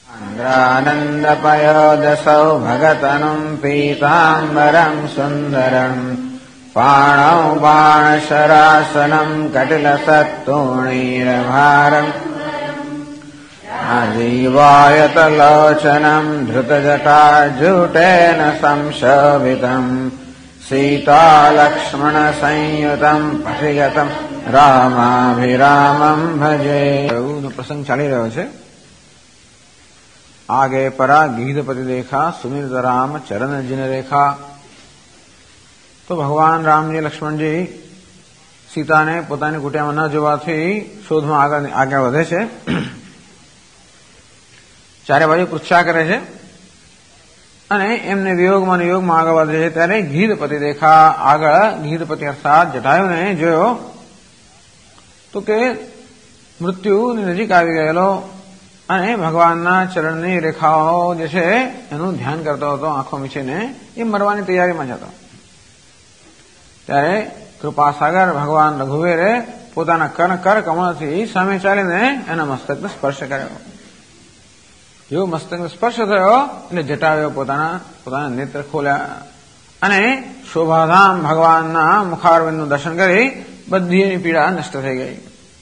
आन्द्रानन्दपयोदसौ भगतनुम् पीताम्बरम् सुन्दरम् पाणौ बाणशरासनम् कटिलसत्तूणीरभारम् आजीवायतलोचनम् धृतजटाजूटेन संशोभितम् सीतालक्ष्मणसंयुतम् पथिगतम् रामाभिरामम् भजे। प्रसंग ચાલી રહ્યો છે। आगे परा गीधपति देखा सुमिर राम चरण जिन रेखा। तो भगवान राम जी लक्ष्मण जी सीता ने પોતાની કુટિયામાં ન જોવાથી શોધમાં આગળ વધે છે। ચારે બાજુ પૃચ્છા કરે છે અને એમને વિયોગમાં અને યોગમાં આગળ વધે છે। ત્યારે ગીધપતિ દેખા, આગળ ગીધપતિ અર્થાત જટાયુને જોયો તો કે મૃત્યુની નજીક આવી ગયેલો અને ભગવાનના ચરણની રેખાઓ જે છે એનું ધ્યાન કરતો હતો આંખો મીચીને, એ મરવાની તૈયારીમાં જ હતો। ત્યારે કૃપાસાગર ભગવાન રઘુવીરે પોતાના કર કમળથી સામે ચાલીને એના મસ્તકને સ્પર્શ કર્યો। જેવો મસ્તકને સ્પર્શ થયો એટલે જટાયુએ પોતાના નેત્ર ખોલ્યા અને શોભાધામ ભગવાનના મુખારવિંદનું દર્શન કરી બધી એની પીડા નષ્ટ થઈ ગઈ।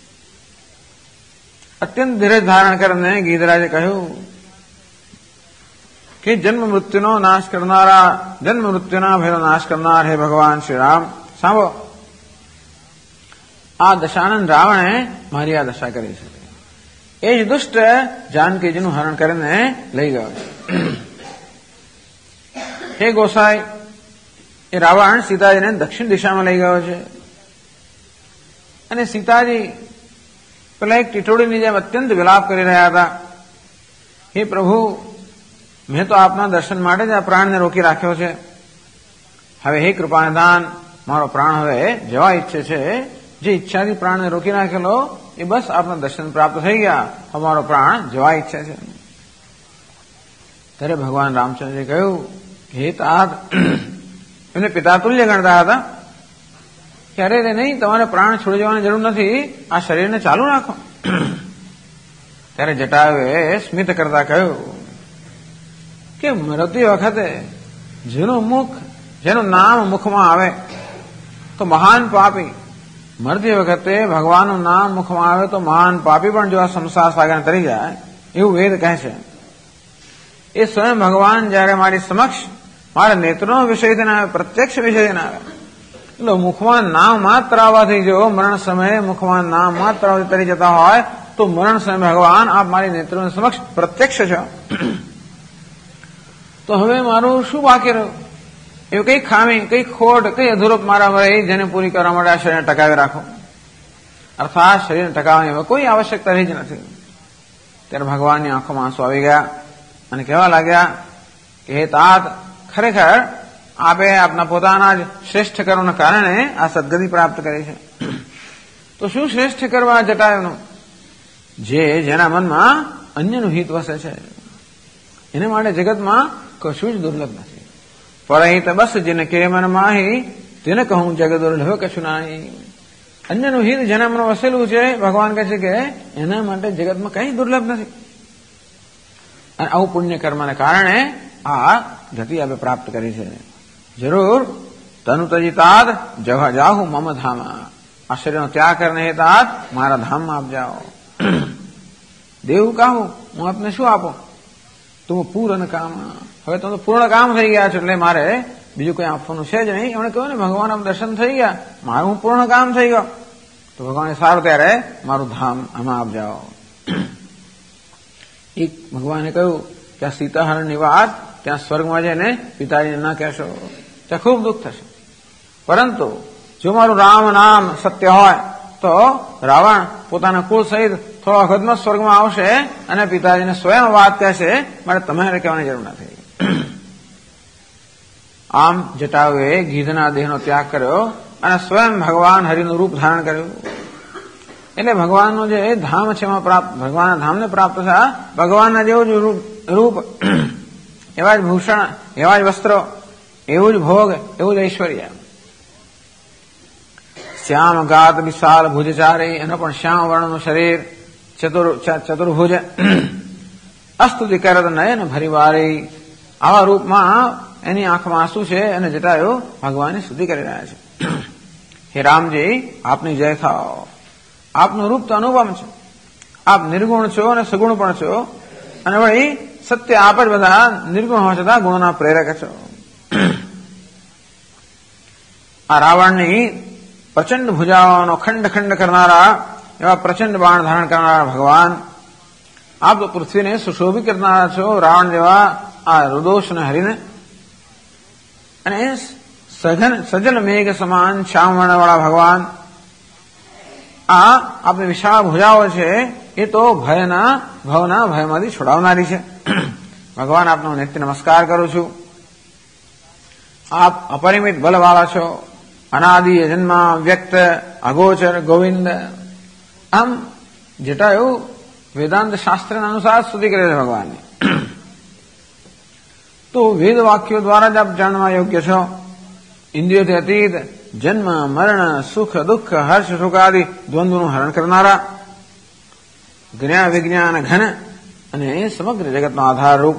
અત્યંત ધીરજ ધારણ કરીને ગીધરાજે કહ્યું કે જન્મ મૃત્યુના ભયનો નાશ કરનાર હે ભગવાન શ્રી રામ, સાંભળો, આ દશાનંદ રાવણે મારી આ દશા કરી છે। એ જ દુષ્ટ જાનકીજીનું હરણ કરીને લઈ ગયો છે। હે ગોસાઈ, એ રાવણ સીતાજીને દક્ષિણ દિશામાં લઈ ગયો છે અને સીતાજી પેલા એક ટીટોડીની જેમ અત્યંત વિલાપ કરી રહ્યા હતા। હે પ્રભુ, મેં તો આપના દર્શન માટે જ આ પ્રાણને રોકી રાખ્યો છે। હવે હે કૃપાનિધાન, મારો પ્રાણ હવે જવા ઈચ્છે છે। જે ઈચ્છાથી પ્રાણને રોકી રાખેલો એ બસ આપના દર્શન પ્રાપ્ત થઈ ગયા, અમારો પ્રાણ જવા ઈચ્છે છે। ત્યારે ભગવાન રામચંદ્રજી કહ્યું કે હે તાત, એમને પિતા તુલ્ય ગણતા હતા કે અરે રે નહીં, તમારે પ્રાણ છોડી જવાની જરૂર નથી, આ શરીરને ચાલુ રાખો। ત્યારે જટાયુએ સ્મિત કરતા કહ્યું કે મરતી વખતે જેનું નામ મુખમાં આવે તો મહાન પાપી, મરતી વખતે ભગવાનનું નામ મુખમાં આવે તો મહાન પાપી પણ જો આ સંસાર સાગર તરી જાય એવું વેદ કહે છે। એ સ્વયં ભગવાન જયારે મારી સમક્ષ મારા નેત્રનો વિષય થઈને આવે, પ્રત્યક્ષ વિષય થઈને આવે, એટલે મુખમાં નામ માત્ર આવવાથી જો મરણ સમયે મુખમાં નામ માત્ર આવવાથી તરી જતા હોય તો મરણ સમયે ભગવાન આપ મારી નેત્રોની સમક્ષ પ્રત્યક્ષ છો। તો હવે મારું શું બાકી રહ્યું? એવું કઈ ખામી, કઈ ખોટ, કઈ અધૂરપ મારામાં રહી જેને પૂરી કરવા માટે આ શરીરને ટકાવી રાખો? અર્થાત શરીરને ટકાવવાની કોઈ આવશ્યકતા રહી જ નથી। ત્યારે ભગવાનની આંખોમાં આંસુ આવી ગયા અને કહેવા લાગ્યા કે હે તાત, ખરેખર આપે આપના પોતાના જ શ્રેષ્ઠ કર્મના કારણે આ સદગતિ પ્રાપ્ત કરી છે। તો શું શ્રેષ્ઠ કરવા જટાયુનું? જેના મનમાં અન્યનું હિત વસે છે, એને માટે જગતમાં કશું જ દુર્લભ નથી। પરહિત બસ જેને કે મન માહી, તેને કહું જગ દુર્લભ કશું નહીં। અન્યનું હિત જેના મનમાં વસેલું છે, ભગવાન કહે છે કે એના માટે જગતમાં કઈ દુર્લભ નથી। અને આવું પુણ્ય કર્મને કારણે આ ગતિ આપણે પ્રાપ્ત કરી છે। જરૂર તનુ તજી તાત જાહુ મમ ધામા, આ શરીરનો ત્યાગ કરીને હે તાત મારા ધામમાં આપ જાઓ। દેવું કહું, હું આપને શું આપું? તું પૂર્ણ કામ, હવે તમે પૂર્ણ કામ થઈ ગયા છો એટલે મારે બીજું કઈ આપવાનું છે જ નહીં। એમણે કહ્યું ને ભગવાન આમ દર્શન થઈ ગયા, મારું હું પૂર્ણ કામ થઈ ગયો। તો ભગવાને સારું, ત્યારે મારું ધામ આમાં આપ જાઓ। એક ભગવાને કહ્યું કે આ સીતાહરણની વાત ત્યાં સ્વર્ગમાં જઈને પિતાજીને ના કહેશો, ત્યાં ખૂબ દુઃખ થશે। પરંતુ જો મારું રામ નામ સત્ય હોય તો રાવણ પોતાના કુળ સહિત થોડા વખતમાં સ્વર્ગમાં આવશે અને પિતાજીને સ્વયં વાત કહેશે, મારે તમારે કહેવાની જરૂર નથી। આમ જટાયુએ ગીધના દેહનો ત્યાગ કર્યો અને સ્વયં ભગવાન હરિનું રૂપ ધારણ કર્યું। એટલે ભગવાનનું જે ધામ છે એમાં પ્રાપ્ત, ભગવાનના ધામને પ્રાપ્ત થયા। ભગવાનના જેવું જ રૂપ, એવા જ ભૂષણ, એવા જ વસ્ત્રો, એવું જ ભોગ, એવું જ ઐશ્વર્ય। શ્યામ ગાત વિશાલ ભુજચારી, એનો પણ શ્યામ વર્ણનું શરીર, ચતુર્ભુજ, અસ્તુતિ કરત નયન ભરી વારી. આવા રૂપમાં એની આંખમાં આંસુ છે અને જટાયુ ભગવાનની સ્તુતિ કરી રહ્યા છે. હે રામજી, આપની જય થાવ. આપનું રૂપ તો અનુપમ છે. આપ નિર્ગુણ છો અને સગુણ પણ છો, અને વળી સત્ય આપ જ બધા નિર્ગુણ હોવા છતાં ગુણોના પ્રેરક છો. આ રાવણની પ્રચંડ ભુજાઓનો ખંડ ખંડ કરનારા, એવા પ્રચંડ બાણ ધારણ કરનારા ભગવાન, આપ તો પૃથ્વીને સુશોભિત કરનારા છો રાવણ જેવા આ રુદોષને હરીને. અને સજલ મેઘ સમાન શ્યામ વર્ણવાળા ભગવાન, આ આપની વિશાળ ભુજાઓ છે એ તો ભવના ભયમાંથી છોડાવનારી છે. ભગવાન આપનો નિત્ય નમસ્કાર કરું છું. આપ અપરિમિત બલવાળા છો, અનાદિ જન્મ વ્યક્ત અગોચર ગોવિંદ. આમ જટાયુ વેદાંત શાસ્ત્રના અનુસાર સ્તુતિ કરે છે ભગવાનની. તો વેદ વાક્યો દ્વારા જ આપ જાણવા યોગ્ય છો. ઇન્દ્રિયોથી અતીત જન્મ મરણ સુખ દુઃખ હર્ષ સુખ આદિ દ્વંદ્વનું હરણ કરનારા, જ્ઞાન વિજ્ઞાન ઘન અને સમગ્ર જગતનો આધાર રૂપ,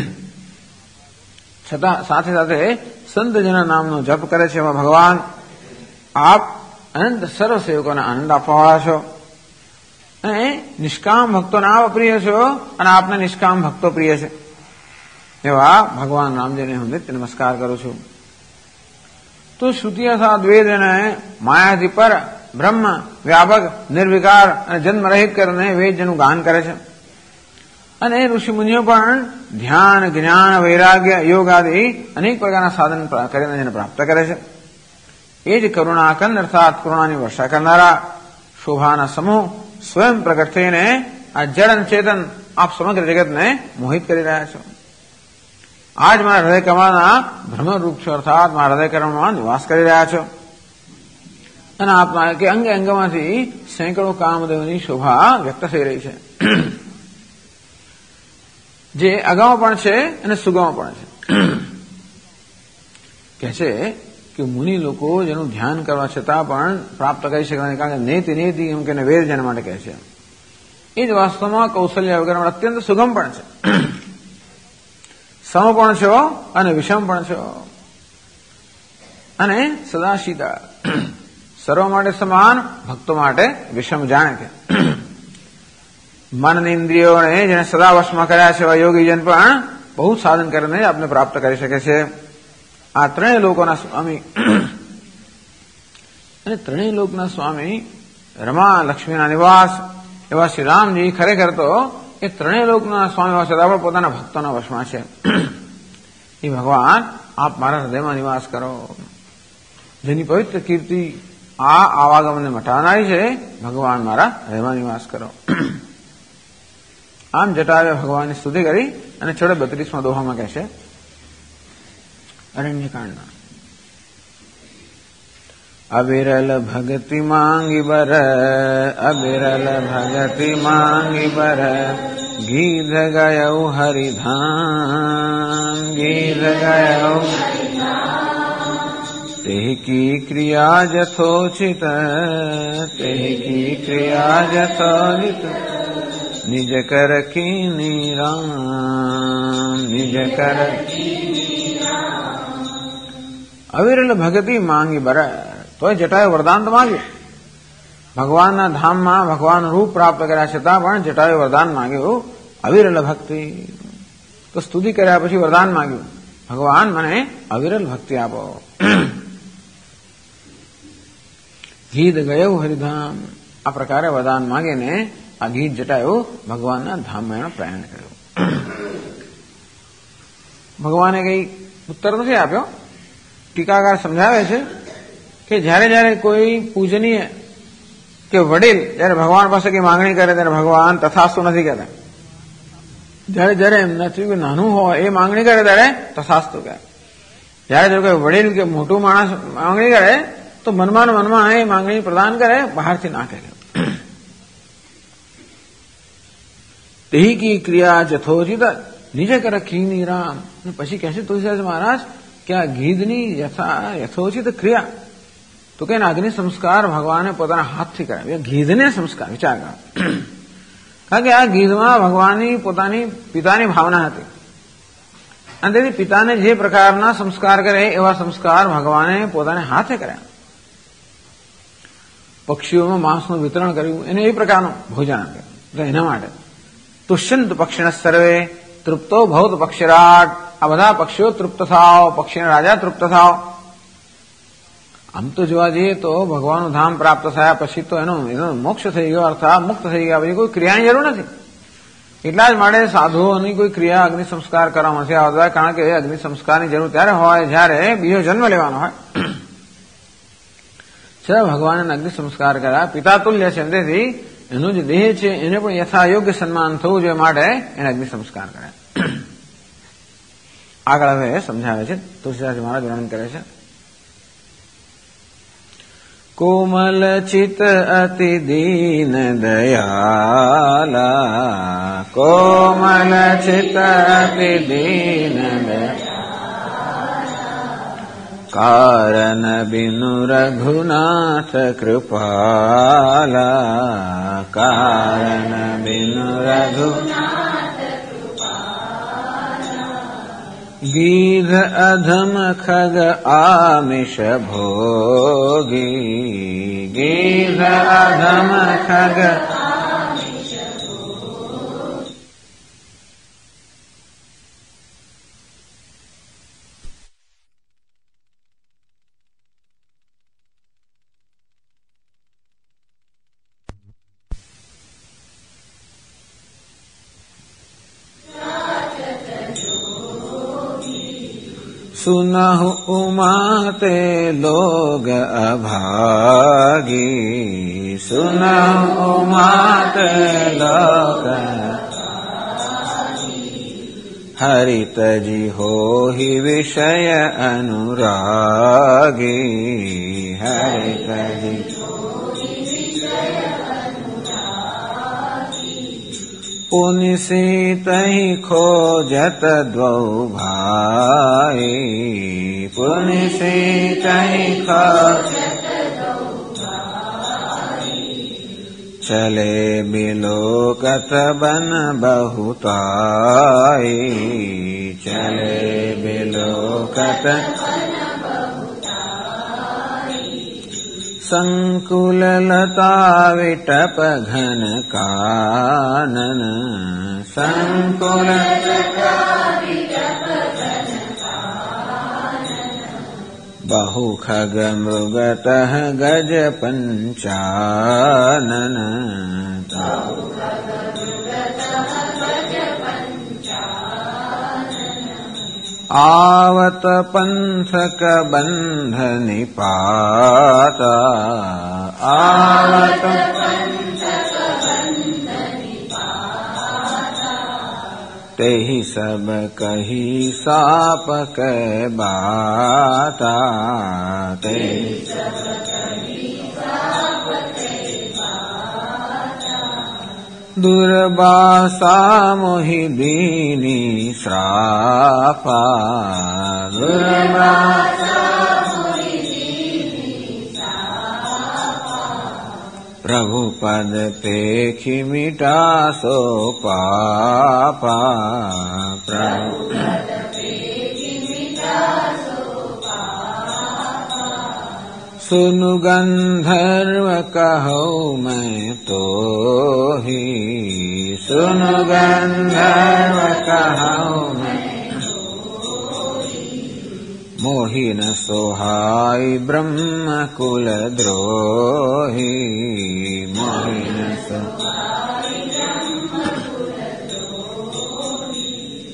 છતાં સાથે સાથે સંતજન નામનો જપ કરે છે એવા ભગવાન, આપ અનંત સર્વ સેવકોને આનંદ આપવાવાળા છો. અને નિષ્કામ ભક્તોને આપ પ્રિય છો અને આપને નિષ્કામ ભક્તો પ્રિય છે એવા ભગવાન રામજીને હું નિત્ય નમસ્કાર કરું છું. તો શ્રુતિ અર્થાત વેદ એને માયાથી પર બ્રહ્મ વ્યાપક નિર્વિકાર અને જન્મરહિત કરીને વેદ જેનું ગાન કરે છે. અને ઋષિ મુનિઓ પણ ધ્યાન જ્ઞાન વૈરાગ્ય યોગ આદિ અનેક પ્રકારના સાધન કરીને જેને પ્રાપ્ત કરે છે. એ જ કરુણાકંદ અર્થાત કરુણાની વર્ષા કરનારા શોભાના સમૂહ સ્વયં પ્રગટ થઈને આ જડ ચેતન આપ સમગ્ર જગતને મોહિત કરી રહ્યા છો. આજ મારા હૃદય કમળના ભ્રમરૂપ છો, અર્થાત મારા હૃદય કમળમાં નિવાસ કરી રહ્યા છો. અને આપના કે અંગે અંગમાંથી સેંકડો કામદેવની શોભા વ્યક્ત થઈ રહી છે, જે અગાઉ પણ છે અને સુગમ પણ છે. કહે છે કે મુનિ લોકો જેનું ધ્યાન કરવા છતાં પણ પ્રાપ્ત કરી શકતા નહીં, કારણ કે નેતિ નેતિ એમ કે વેદ જેના માટે કહે છે. એ જ વાસ્તવમાં કૌશલ્ય વગર અત્યંત સુગમ પણ છે. સમ પણ છો અને વિષમ પણ છો, અને સદા શીતળ, સર્વ માટે સમાન, ભક્તો માટે વિષમ જાણે કે. મન ઇન્દ્રિયોને જેને સદા વશમાં કર્યા છે એવા યોગીજન પણ બહુ સાધન કરીને આપને પ્રાપ્ત કરી શકે છે. આ ત્રણેય લોકોના સ્વામી અને ત્રણેય લોકના સ્વામી રમા લક્ષ્મીના નિવાસ એવા શ્રી રામજી ખરેખર તો એ ત્રણેય લોકના સ્વામી હોવા છતાં પણ પોતાના ભક્તોના વશમાં છે. એ ભગવાન આપ મારા હૃદયમાં નિવાસ કરો, જેની પવિત્ર કીર્તિ આ આવાગમને મટાવનારી છે. ભગવાન મારા હૃદયમાં નિવાસ કરો. આમ જટાયુએ ભગવાનની સ્તુતિ કરી અને છેલ્લે 32મા દોહામાં કહે છે અરણ્યકાંડના અવિરલ ભગતિ માંગી બર, અવિરલ ભગતિ માંગી બર, ગીધ ગયઉ હરિધામ, ગીધ ગયઉ તેહ કી ક્રિયા જથોચિત, તેહ કી ક્રિયા જથોચિત, નિજ કર કીની રામ, નિજ કર. અવિરલ ભગતિ માંગી બર, તોય જટાયુ વરદાન તો માંગ્યું. ભગવાનના ધામમાં ભગવાન રૂપ પ્રાપ્ત કર્યા છતાં પણ જટાયુ વરદાન માંગ્યું અવિરલ ભક્તિ. તો સ્તુતિ કર્યા પછી વરદાન માંગ્યું, ભગવાન મને અવિરલ ભક્તિ આપો. ગીત ગયું હરિધામ, આ પ્રકારે વરદાન માંગીને આ ગીત જટાયુ ભગવાનના ધામમાં એનો પ્રયાણ કર્યો. ભગવાને કઈ ઉત્તર નથી આપ્યો. ટીકાકાર સમજાવે છે કે જ્યારે જ્યારે કોઈ પૂજનીય કે વડીલ જયારે ભગવાન પાસે કઈ માંગણી કરે ત્યારે ભગવાન તથાસ્તુ નથી કહેતા. જયારે જયારે એમના કોઈ નાનું હોય એ માંગણી કરે ત્યારે તથાસ્તુ કહે. જયારે જો કોઈ વડીલ કે મોટું માણસ માંગણી કરે તો મનમાં એ માંગણી પ્રદાન કરે, બહારથી ના કહે. તેહી કી ક્રિયા જથોચિત નિજ કર કીની રામ. પછી કહેશે તુલસીદાસ મહારાજ કે આ ગીધની યથોચિત ક્રિયા તો કે અગ્નિ સંસ્કાર ભગવાને પોતાના હાથથી કરાવ્યા. ગીધને સંસ્કાર વિચાર કરો. કારણ કે આ ગીધમાં ભગવાનની પોતાની પિતાની ભાવના હતી અને તેથી પિતાને જે પ્રકારના સંસ્કાર કરે એવા સંસ્કાર ભગવાને પોતાને હાથે કર્યા. પક્ષીઓમાં માંસનું વિતરણ કર્યું એને એ પ્રકારનું ભોજન આપ્યું. એટલે એના માટે તુષ્યંત પક્ષિણ સર્વે તૃપ્તો ભવત પક્ષીરાટ. આ બધા પક્ષીઓ તૃપ્ત થાવ, પક્ષીના રાજા તૃપ્ત થાવ. આમ તો જોવા જઈએ તો ભગવાનનું ધામ પ્રાપ્ત થયા પછી તો એનો મોક્ષ થઈ ગયો, અર્થાત મુક્ત થઈ ગયા પછી કોઈ ક્રિયાની જરૂર નથી. એટલા જ માટે સાધુઓની કોઈ ક્રિયા અગ્નિ સંસ્કાર કરવામાં નથી આવતા, કારણ કે અગ્નિ સંસ્કારની જરૂર ત્યારે હોય જ્યારે બીજો જન્મ લેવાનો હોય. ભગવાને અગ્નિ સંસ્કાર કર્યા, પિતા તુલ્ય છે, તેથી એનું જે દેહ છે એને પણ યથાયોગ્ય સન્માન થવું જોઈએ માટે એને અગ્નિ સંસ્કાર કર્યા. આગળ હવે સમજાવે છે, તુલસીદાસ મહારાજ વર્ણન કરે છે. કોમલ ચિત અતિ દીન દયાલા, કોમલ ચિત અતિ દીન કારણ બિનુ રઘુનાથ કૃપાલા, કારણ બિનુ રઘુનાથ ગીધ અધમ ખગ આમિષ ભોગી, ગીધ અધમ ખગ सुनहु उमाते लोग अभागी, सुनहु उमाते लोग हरित जी हो ही विषय अनुरागी, हरित जी पुनिसित ही खोजत द्वौ भाई, पुनिसित ही खोजत द्वौ भाई, चले बिलोकत बन बहुताई, चले बिलोकत संकुल लता विटप घन कानन, संकुल लता विटप घन कानन, बहु खग मृगतः गज पंचानन, आवत पंथक बंध निपाता, आवत पंथक बंध निपाता, तेहि सब कही साप के बाता, तेहि सब कही साप के बाता, दुर्वासा मोहि दीनी श्रापा, दुर्वासा मोहि दीनी श्रापा, प्रभु पद पेखि मिटा सो पापा, प्रभु पद पेखि मिटा सो पापा, सुनु गंधर्व कहो मैं तो ही, सुनु गंधर्व कहो मैं मोहि न सोहाई ब्रह्म कुल द्रोही, मोहि न सोहाई ब्रह्म कुल द्रोही.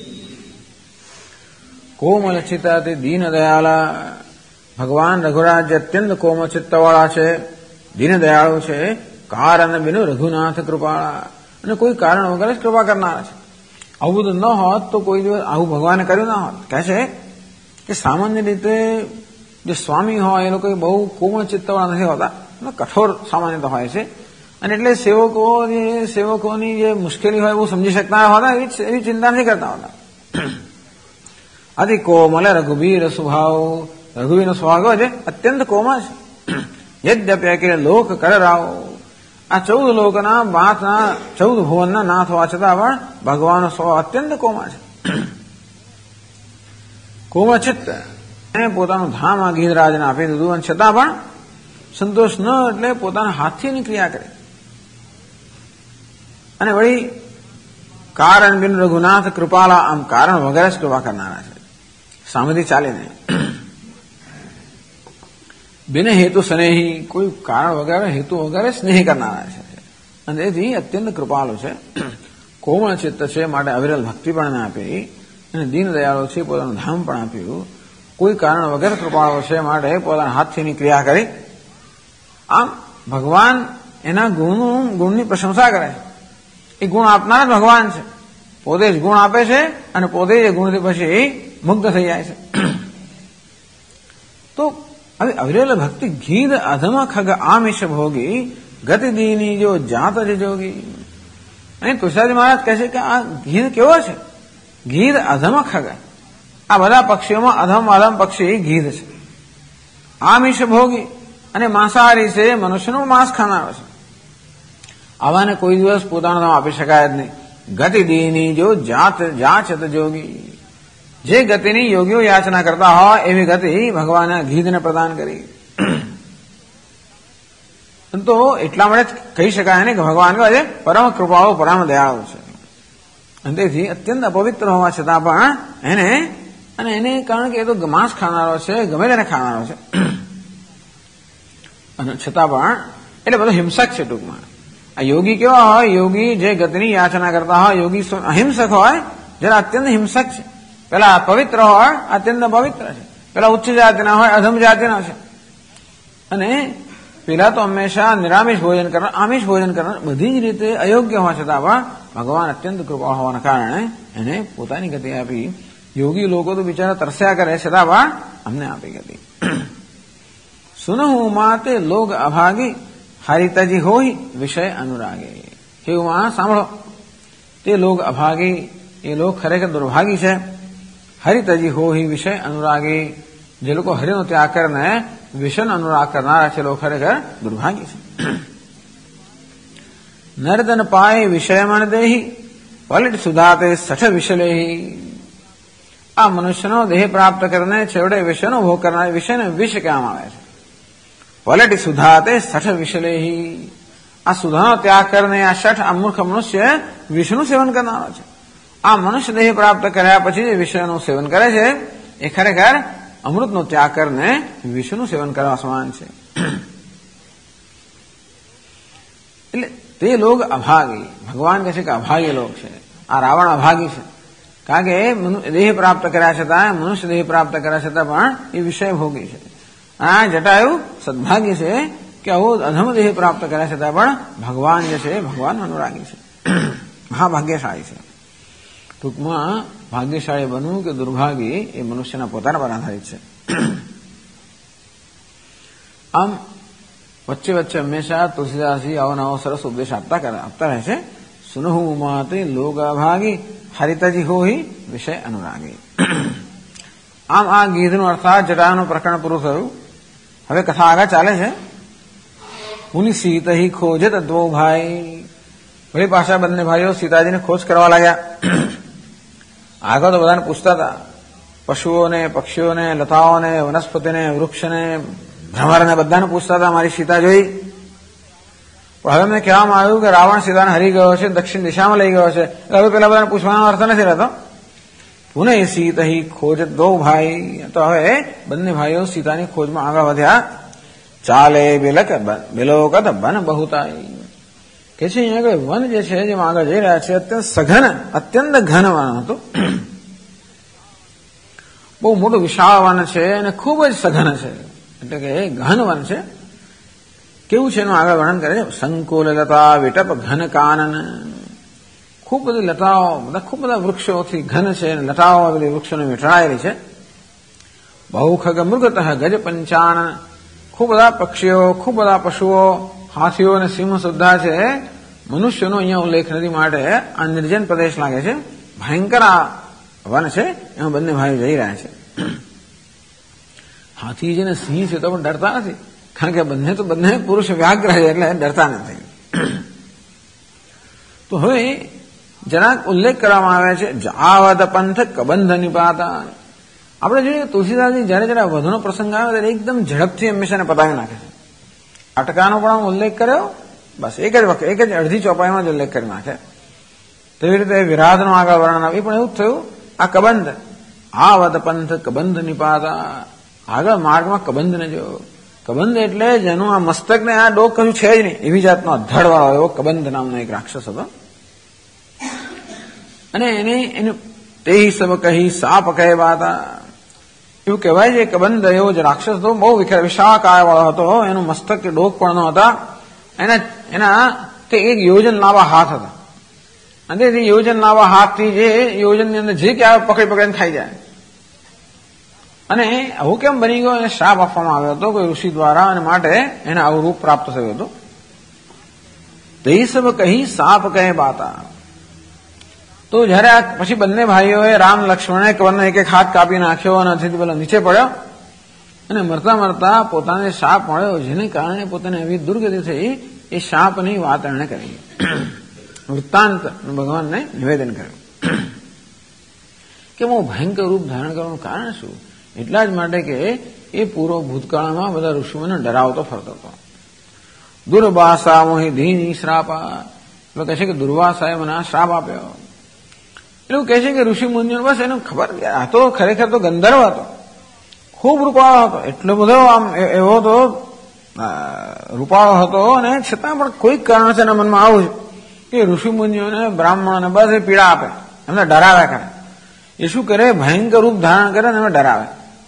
कोमल चित्ताति दीन दयाला, ભગવાન રઘુરાજ અત્યંત કોમળ ચિત્તવાળા છે, દીન દયાળુ છે. કારણ બિનુ રઘુનાથ કૃપાળા, અને કોઈ કારણ વગર જ કૃપા કરનારા છે. આવું બધું ન હોત તો કોઈ દિવસ આવું ભગવાને કર્યું ના હોત. કહે છે કે સામાન્ય રીતે જે સ્વામી હોય એ લોકો બહુ કોમળ ચિત્તવાળા નથી હોતા, કઠોર સામાન્યતા હોય છે, અને એટલે સેવકોની જે મુશ્કેલી હોય બહુ સમજી શકતા હોતા, એવી ચિંતા નથી કરતા હોતા. અતિ કોમલ રઘુબીર સ્વભાવ, રઘુવીરનો સ્વભાવ છે અત્યંત કોમળ છે. યદ્યપ્ય કે લોક કર રાવ, આ 14 લોકના 14 ભુવનના નાથ હોવા છતાં પણ ભગવાનનો સ્વભાવ અત્યંત કોમળ છે. કોમળચિત્ત એને પોતાનું ધામ આ ગિરિરાજને આપી દીધું અને છતાં પણ સંતોષ ન એટલે પોતાના હાથથી એની ક્રિયા કરે. અને વળી કારણ બિન રઘુનાથ કૃપાલા, આમ કારણ વગર જ કૃપા કરનારા છે, સામેથી ચાલે નહીં. બિન હેતુ સ્નેહી, કોઈ કારણ વગર હેતુ વગર સ્નેહ કરનારા છે અને તેથી અત્યંત કૃપાળુ છે. કોમળ ચિત્ત છે માટે અવિરલ ભક્તિ પણ આપી અને દીન દયાળુ છે, પોતાનું ધામ પણ આપ્યું. કોઈ કારણ વગર કૃપાળુ છે માટે પોતાના હાથથી ક્રિયા કરી. આમ ભગવાન એના ગુણની પ્રશંસા કરે છે. એ ગુણ આપનાર ભગવાન છે, પોતે જ ગુણ આપે છે અને પોતે જ ગુણથી પછી મુગ્ધ થઈ જાય છે. તો હવે અવિરલ ભક્તિ ગીધ અધમ ખગ આમિષ ભોગી ગતિ દીની જો જાત જ જોગી. અહીં તુલસીદાસ મહારાજ કહે છે કે આ ગીધ કેવો છે? ગીધ અધમ ખગ, આ બધા પક્ષીઓમાં અધમ પક્ષી ગીધ છે. આમિષ ભોગી અને માંસાહારી છે, મનુષ્યનું માંસ ખાનારો છે. આવાને કોઈ દિવસ પોતાનું નામ આપી શકાય જ નહીં. ગતિ દીની જો જાચત જોગી, જે ગતિની યોગીઓ યાચના કરતા હોય એવી ગતિ ભગવાને ગીધને પ્રદાન કરી. તો એટલા માટે કહી શકાય ને કે ભગવાન કહે છે પરમ કૃપાળુ, પરમ દયાળુ છે. અને તેથી અત્યંત અપવિત્ર હોવા છતાં પણ એને કારણ કે એ તો માંસ ખાનારો છે, ગમે તેને ખાનારો છે, અને છતાં પણ એટલે બધો હિંસક છે. ટૂંકમાં આ યોગી કેવા હોય? યોગી જે ગતિની યાચના કરતા હોય, યોગી અહિંસક હોય, જરા અત્યંત હિંસક છે. પેલા પવિત્ર હોય, અત્યંત પવિત્ર છે. પેલા ઉચ્ચ જાતિના હોય, અધમ જાતિના છે. અને પેલા તો હંમેશા નિરામિષ ભોજન કરનાર, આમિષ ભોજન કરનાર, બધી જ રીતે અયોગ્ય હોવા છતાં પણ ભગવાન અત્યંત કૃપા હોવાના કારણે એને પોતાની ગતિ આપી. યોગી લોકો તો બિચારા તરસ્યા કરે, છતાં પણ અમને આપી ગતિ. સુનહુ માતે લોગ અભાગી હરિતજી હોય વિષય અનુરાગે. હે ઉમા સાંભળો, તે લોગ અભાગી, એ લોક ખરેખર દુર્ભાગી છે. હરિતજી હોય વિષય અનુરાગી, જે લોકો હરિનો ત્યાગ કરીને વિષયનો અનુરાગ કરનારા છે, લોકો ખરેખર દુર્ભાગી છે. નર્દન પાય વિષય મણ દેહી પલટ સુધાતે સઠ વિષલેહી. આ મનુષ્યનો દેહ પ્રાપ્ત કરીને છેવટે વિષયનો ભોગ કરનાર, વિષયને વિષ કહેવામાં આવે છે. પલટી સુધાતે સઠ વિષલેહી, આ સુધાનો ત્યાગ કરીને આ શઠ આ મૂર્ખ મનુષ્ય વિષનું સેવન કરનારો છે. આ મનુષ્ય દેહ પ્રાપ્ત કર્યા પછી જે વિષયનું સેવન કરે છે એ ખરેખર અમૃતનો ત્યાગ કરીને વિષનું સેવન કરવા સમાન છે. એટલે તે લોક અભાગી, ભગવાન કહે છે કે અભાગી લોક છે. આ રાવણ અભાગી છે, કારણ કે દેહ પ્રાપ્ત કર્યા છતાં, મનુષ્ય દેહ પ્રાપ્ત કર્યા છતાં પણ એ વિષય ભોગી છે. આ જટાયુ સદભાગ્ય છે કે આવો અધમ દેહ પ્રાપ્ત કર્યા છતાં પણ ભગવાન જે છે ભગવાન અનુરાગી છે, મહાભાગ્યશાળી છે. ટૂંકમાં ભાગ્યશાળી બનવું કે દુર્ભાગી એ મનુષ્યના પોતાના પર આધારિત છે. આમ વચ્ચે વચ્ચે હંમેશા તુલસીદાસજી આવો નવો સરસ ઉપદેશ આપતા રહે છે. સુનહુ માતે લોગ અભાગી હરિતજી હોય વિષય અનુરાગી. આમ આ ગીધનું અર્થાત જટાયુનું પ્રકરણ પૂરું થયું. હવે કથા આગળ ચાલે છે. મુનિ સીતહી ખોજત દો ભાઈ, વળી પાછા બંને ભાઈઓ સીતાજીને ખોજ કરવા લાગ્યા. આગળ તો બધાને પૂછતા હતા, પશુઓને, પક્ષીઓને, લતાઓને, વનસ્પતિને, વૃક્ષને, ભ્રમરને, બધાને પૂછતા હતા મારી સીતા જોઈ. પણ હવે એમને કહેવામાં આવ્યું કે રાવણ સીતાને હરી ગયો છે, દક્ષિણ દિશામાં લઈ ગયો છે. હવે પેલા બધાને પૂછવાનો અર્થ નથી રહેતો. પુનઃ સીતહી ખોજ દો ભાઈ, તો હવે બંને ભાઈઓ સીતાની ખોજમાં આગળ વધ્યા. ચાલે બિલોકત વન બહુતાઈ, કે છે અહીંયા આગળ વન જે છે જેમાં આગળ જઈ રહ્યા છે અત્યંત સઘન, અત્યંત ઘન વન હતું. બહુ મોટું વિશાળ વન છે અને ખૂબ જ સઘન છે, એટલે કે ઘન વન છે. કેવું છે એનું આગળ વર્ણન કરે છે. સંકુલ લતા વિટપ ઘન કાનન, ખૂબ બધી લતાઓ, ખૂબ બધા વૃક્ષોથી ઘન છે અને લતાઓ બધી વૃક્ષોને વીંટળાયેલી છે. બહુ ખગ મૃગત ગજ પંચાન, ખૂબ બધા પક્ષીઓ, ખૂબ બધા પશુઓ, હાથીઓ અને સિંહ સુદ્ધા છે. મનુષ્યનો અહીંયા ઉલ્લેખ નથી, માટે આ નિર્જન પ્રદેશ લાગે છે. ભયંકર આ વન છે, એમાં બંને ભાઈઓ જઈ રહ્યા છે. હાથી છે ને સિંહ છે તો પણ ડરતા નથી, કારણ કે બંને પુરુષ વ્યાઘ્ર છે એટલે ડરતા નથી. તો હવે જરાક ઉલ્લેખ કરવામાં આવે છે જાવદ પંથ કબંધ નિપાતા. આપણે જોઈએ તુલસીદાસજી જયારે જયારે વધુનો પ્રસંગ આવે ત્યારે એકદમ ઝડપથી હંમેશા પતાવી નાખે છે. અટકાનો પણ ઉલ્લેખ કર્યો, બસ એક જ વખત, એક જ અડધી ચોપાઈમાં જ ઉલ્લેખ કરી નાખે. તેવી રીતે વિરાધનો આગળ વર્ણન આવે, એ પણ એવું જ થયું. આ કબંધ, આવદ પંથ કબંધ નિપાતા, આગળ માર્ગમાં કબંધને જો. કબંધ એટલે જેનું આ મસ્તક ને આ ડોક કશું છે જ નહીં, એવી જાતનો ધડવાળો એવો કબંધ નામનો એક રાક્ષસ હતો. અને એને તે સબ કહી સાપ કહેવાતા. એવું કહેવાય છે કબંધ એવો જ રાક્ષસ હતો, બહુ વિશાળ કાય વાળો હતો. એનું મસ્તક કે ડોક પણ ન હતા. એના તે એક યોજન લાંબા હાથ હતા. અને તે યોજન લાંબા હાથથી જે યોજનની અંદર જે કે આવે પકડી પકડીને ખાઈ જાય. અને આવું કેમ બની ગયો? એને શાપ આપવામાં આવ્યો હતો કોઈ ઋષિ દ્વારા, અને માટે એને આવું રૂપ પ્રાપ્ત થયું હતું. તે સબ કહી સાપ કહે બાતા. તો જયારે આ પછી બંને ભાઈઓએ રામ લક્ષ્મણે કવરનો એક એક હાથ કાપી નાખ્યો અને અહીંથી પેલો નીચે પડ્યો અને મરતા મરતા પોતાને શાપ મળ્યો, જેને કારણે પોતાને એવી દુર્ગતિ થઈ. એ શાપની વાત એણે કરી, વૃત્તાંત ભગવાનને નિવેદન કર્યું કે હું ભયંકર રૂપ ધારણ કરવાનું કારણ શું? એટલા જ માટે કે એ પૂર્વ ભૂતકાળમાં બધા ઋષિઓને ડરાવતો ફરતો હતો. દુર્વાસા મોહી ધીની શ્રાપા. એટલે કહે છે કે દુર્વાસાએ મને આ શ્રાપ આપ્યો. એવું કહે છે કે ઋષિ મુનિઓ બસ એને ખબર, આ તો ખરેખર તો ગંધર્વ હતો, ખૂબ રૂપાળો હતો, એટલો બધો આમ એવો તો રૂપાળો હતો. અને છતાં પણ કોઈક કારણ છે એના મનમાં આવું છે કે ઋષિ મુનિઓને બ્રાહ્મણોને બસ એ પીડા આપે, એમને ડરાવ્યા કરે. એ શું કરે? ભયંકર રૂપ ધારણ કરે અને એમને ડરાવે.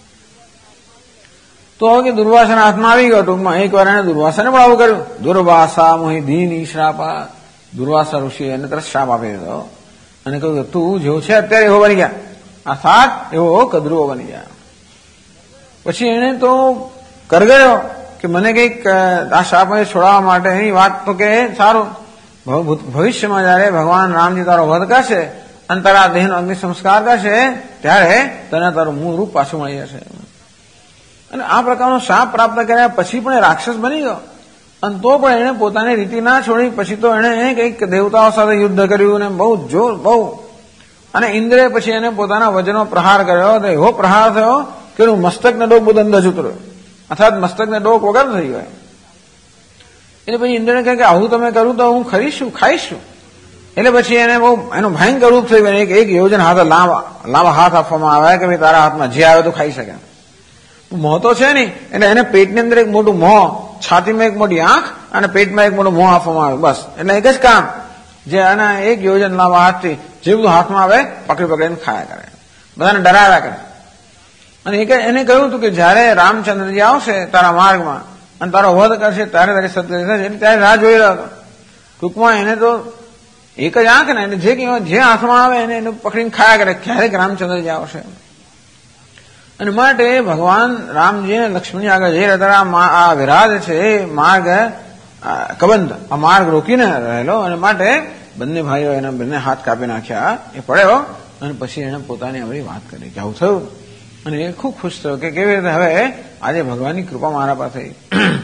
તો હવે કે દુર્વાસાના હાથમાં આવી ગયો. ટૂંકમાં એક વાર એને દુર્વાસાને પણ આવું કર્યું. દુર્વાસા મોહી ધીની શ્રાપા. દુર્વાસા ઋષિ એને તરત શ્રાપ આપી દીધો અને કહ્યું તું જેવો છે અત્યારે એવો બની ગયા, આ સાત એવો કદરુઓ બની ગયા. પછી એને તો કરગડ્યો કે મને કંઈક આ શાપમાંથી છોડાવવા માટે એની વાત તો કે સારું, ભવિષ્યમાં જયારે ભગવાન રામજી તારો વધ કરશે અને તારા દેહનો અગ્નિ સંસ્કાર કરશે ત્યારે તને તારું મૂળ રૂપ પાછું મળી જશે. અને આ પ્રકારનો શાપ પ્રાપ્ત કર્યા પછી પણ એ રાક્ષસ બની ગયો. અને તો પણ એને પોતાની રીતિ ના છોડી. પછી તો એને કંઈક દેવતાઓ સાથે યુદ્ધ કર્યું અને બહુ. અને ઇન્દ્રે પછી એને પોતાના વજનો પ્રહાર કર્યો. તો એવો પ્રહાર થયો કે એનું મસ્તકને ડોક બધું અંદર જતો રહ્યો, અર્થાત મસ્તકને ડોક વગર થઈ ગયો. એટલે પછી ઇન્દ્રને કહે કે આવું તમે કરું તો હું ખરીશું, ખાઈશું. એટલે પછી એને બહુ એનું ભયંકર રૂપ થઈ ગયું. એક યોજન હાથ લાંબા હાથ આપવામાં આવે કે ભાઈ તારા હાથમાં જે આવે તો ખાઈ શકે. મોં તો છે નહીં, એટલે એને પેટની અંદર એક મોટું મોં, છાતીમાં એક મોટી આંખ અને પેટમાં એક મોટું મોં આપવામાં આવે. બસ એટલે એક જ કામ, જે આના એક યોજન લાંબા હાથથી જે બધું હાથમાં આવે પકડી પકડીને ખાયા કરે, બધાને ડરાવ્યા કરે. અને એને કહ્યું હતું કે જયારે રામચંદ્રજી આવશે તારા માર્ગમાં અને તારો વધ કરશે ત્યારે તારી સદગતિ થશે. એટલે ત્યારે રાહ જોઈ રહ્યો હતો. ટૂંકમાં એને તો એક જ આંખ ને એટલે જે હાથમાં આવે એને પકડીને ખાયા કરે, ક્યારેક રામચંદ્રજી આવશે. અને માટે ભગવાન રામજીને લક્ષ્મણજી આગળ જઈ રહ્યા, આ વિરાજ છે માર્ગ કબંધ, આ માર્ગ રોકીને રહેલો. અને માટે બંને ભાઈઓ એના બંને હાથ કાપી નાખ્યા. એ પડ્યો અને પછી એને પોતાની આવી વાત કરી કે આવું થયું. અને એ ખૂબ ખુશ થયો કે કેવી રીતે હવે આજે ભગવાનની કૃપા મારા પાસે થઈ.